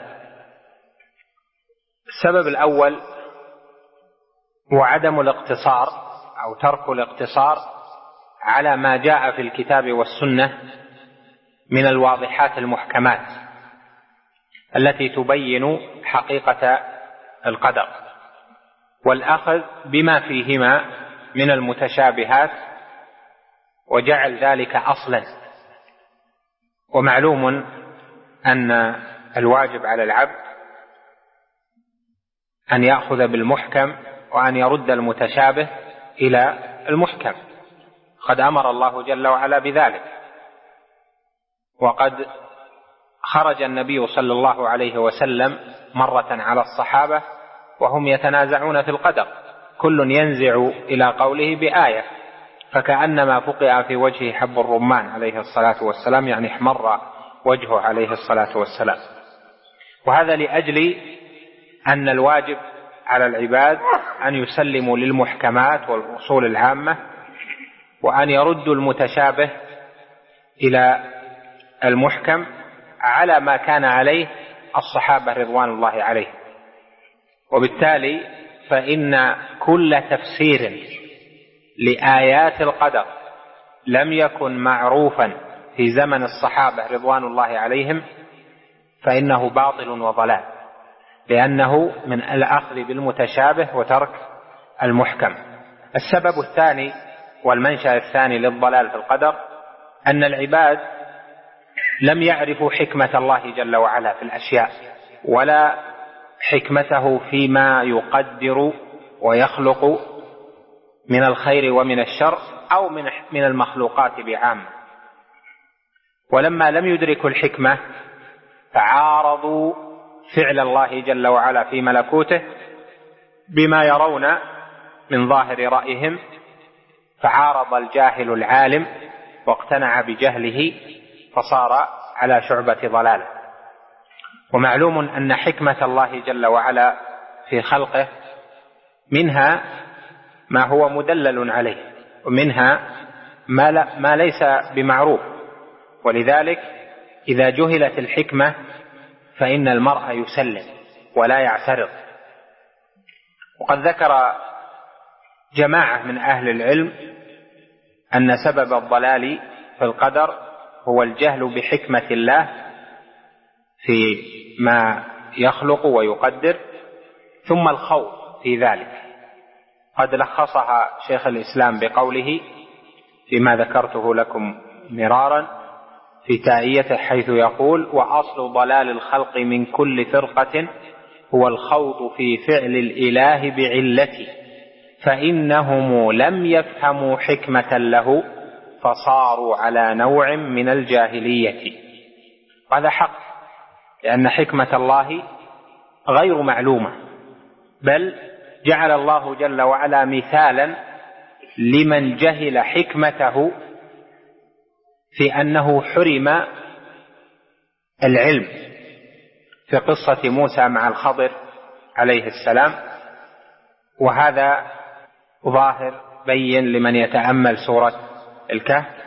السبب الأول هو عدم الاقتصار أو ترك الاقتصار على ما جاء في الكتاب والسنة من الواضحات المحكمات التي تبين حقيقة القدر، والأخذ بما فيهما من المتشابهات وجعل ذلك أصلا. ومعلوم أن الواجب على العبد أن يأخذ بالمحكم وأن يرد المتشابه إلى المحكم، قد أمر الله جل وعلا بذلك. وقد خرج النبي صلى الله عليه وسلم مرة على الصحابة وهم يتنازعون في القدر، كل ينزع إلى قوله بآية، فكأنما فقع في وجهه حب الرمان عليه الصلاة والسلام، يعني احمر وجهه عليه الصلاة والسلام. وهذا لأجل أن الواجب على العباد أن يسلموا للمحكمات والأصول العامة وأن يردوا المتشابه إلى المحكم على ما كان عليه الصحابة رضوان الله عليهم. وبالتالي فإن كل تفسير لآيات القدر لم يكن معروفا في زمن الصحابة رضوان الله عليهم فإنه باطل وضلال، لأنه من الأخذ بالمتشابه وترك المحكم. السبب الثاني والمنشأ الثاني للضلال في القدر أن العباد لم يعرفوا حكمة الله جل وعلا في الأشياء، ولا حكمته فيما يقدر ويخلق من الخير ومن الشر أو من المخلوقات بعامة. ولما لم يدركوا الحكمة فعارضوا فعل الله جل وعلا في ملكوته بما يرون من ظاهر رأيهم، فعارض الجاهل العالم واقتنع بجهله فصار على شعبة ضلاله. ومعلوم أن حكمة الله جل وعلا في خلقه منها ما هو مدلل عليه ومنها ما, لا ما ليس بمعروف، ولذلك إذا جهلت الحكمة فإن المرء يسلم ولا يعترض. وقد ذكر جماعة من أهل العلم أن سبب الضلال في القدر هو الجهل بحكمة الله في ما يخلق ويقدر، ثم الخوض في ذلك. قد لخصها شيخ الإسلام بقوله فيما ذكرته لكم مرارا في تائيته حيث يقول: وأصل ضلال الخلق من كل فرقة هو الخوض في فعل الإله بعلته، فإنهم لم يفهموا حكمة له فصاروا على نوع من الجاهلية. وهذا حق، لأن حكمة الله غير معلومة، بل جعل الله جل وعلا مثالا لمن جهل حكمته في أنه حرم العلم في قصة موسى مع الخضر عليه السلام. وهذا ظاهر بين لمن يتأمل سورة الكهف.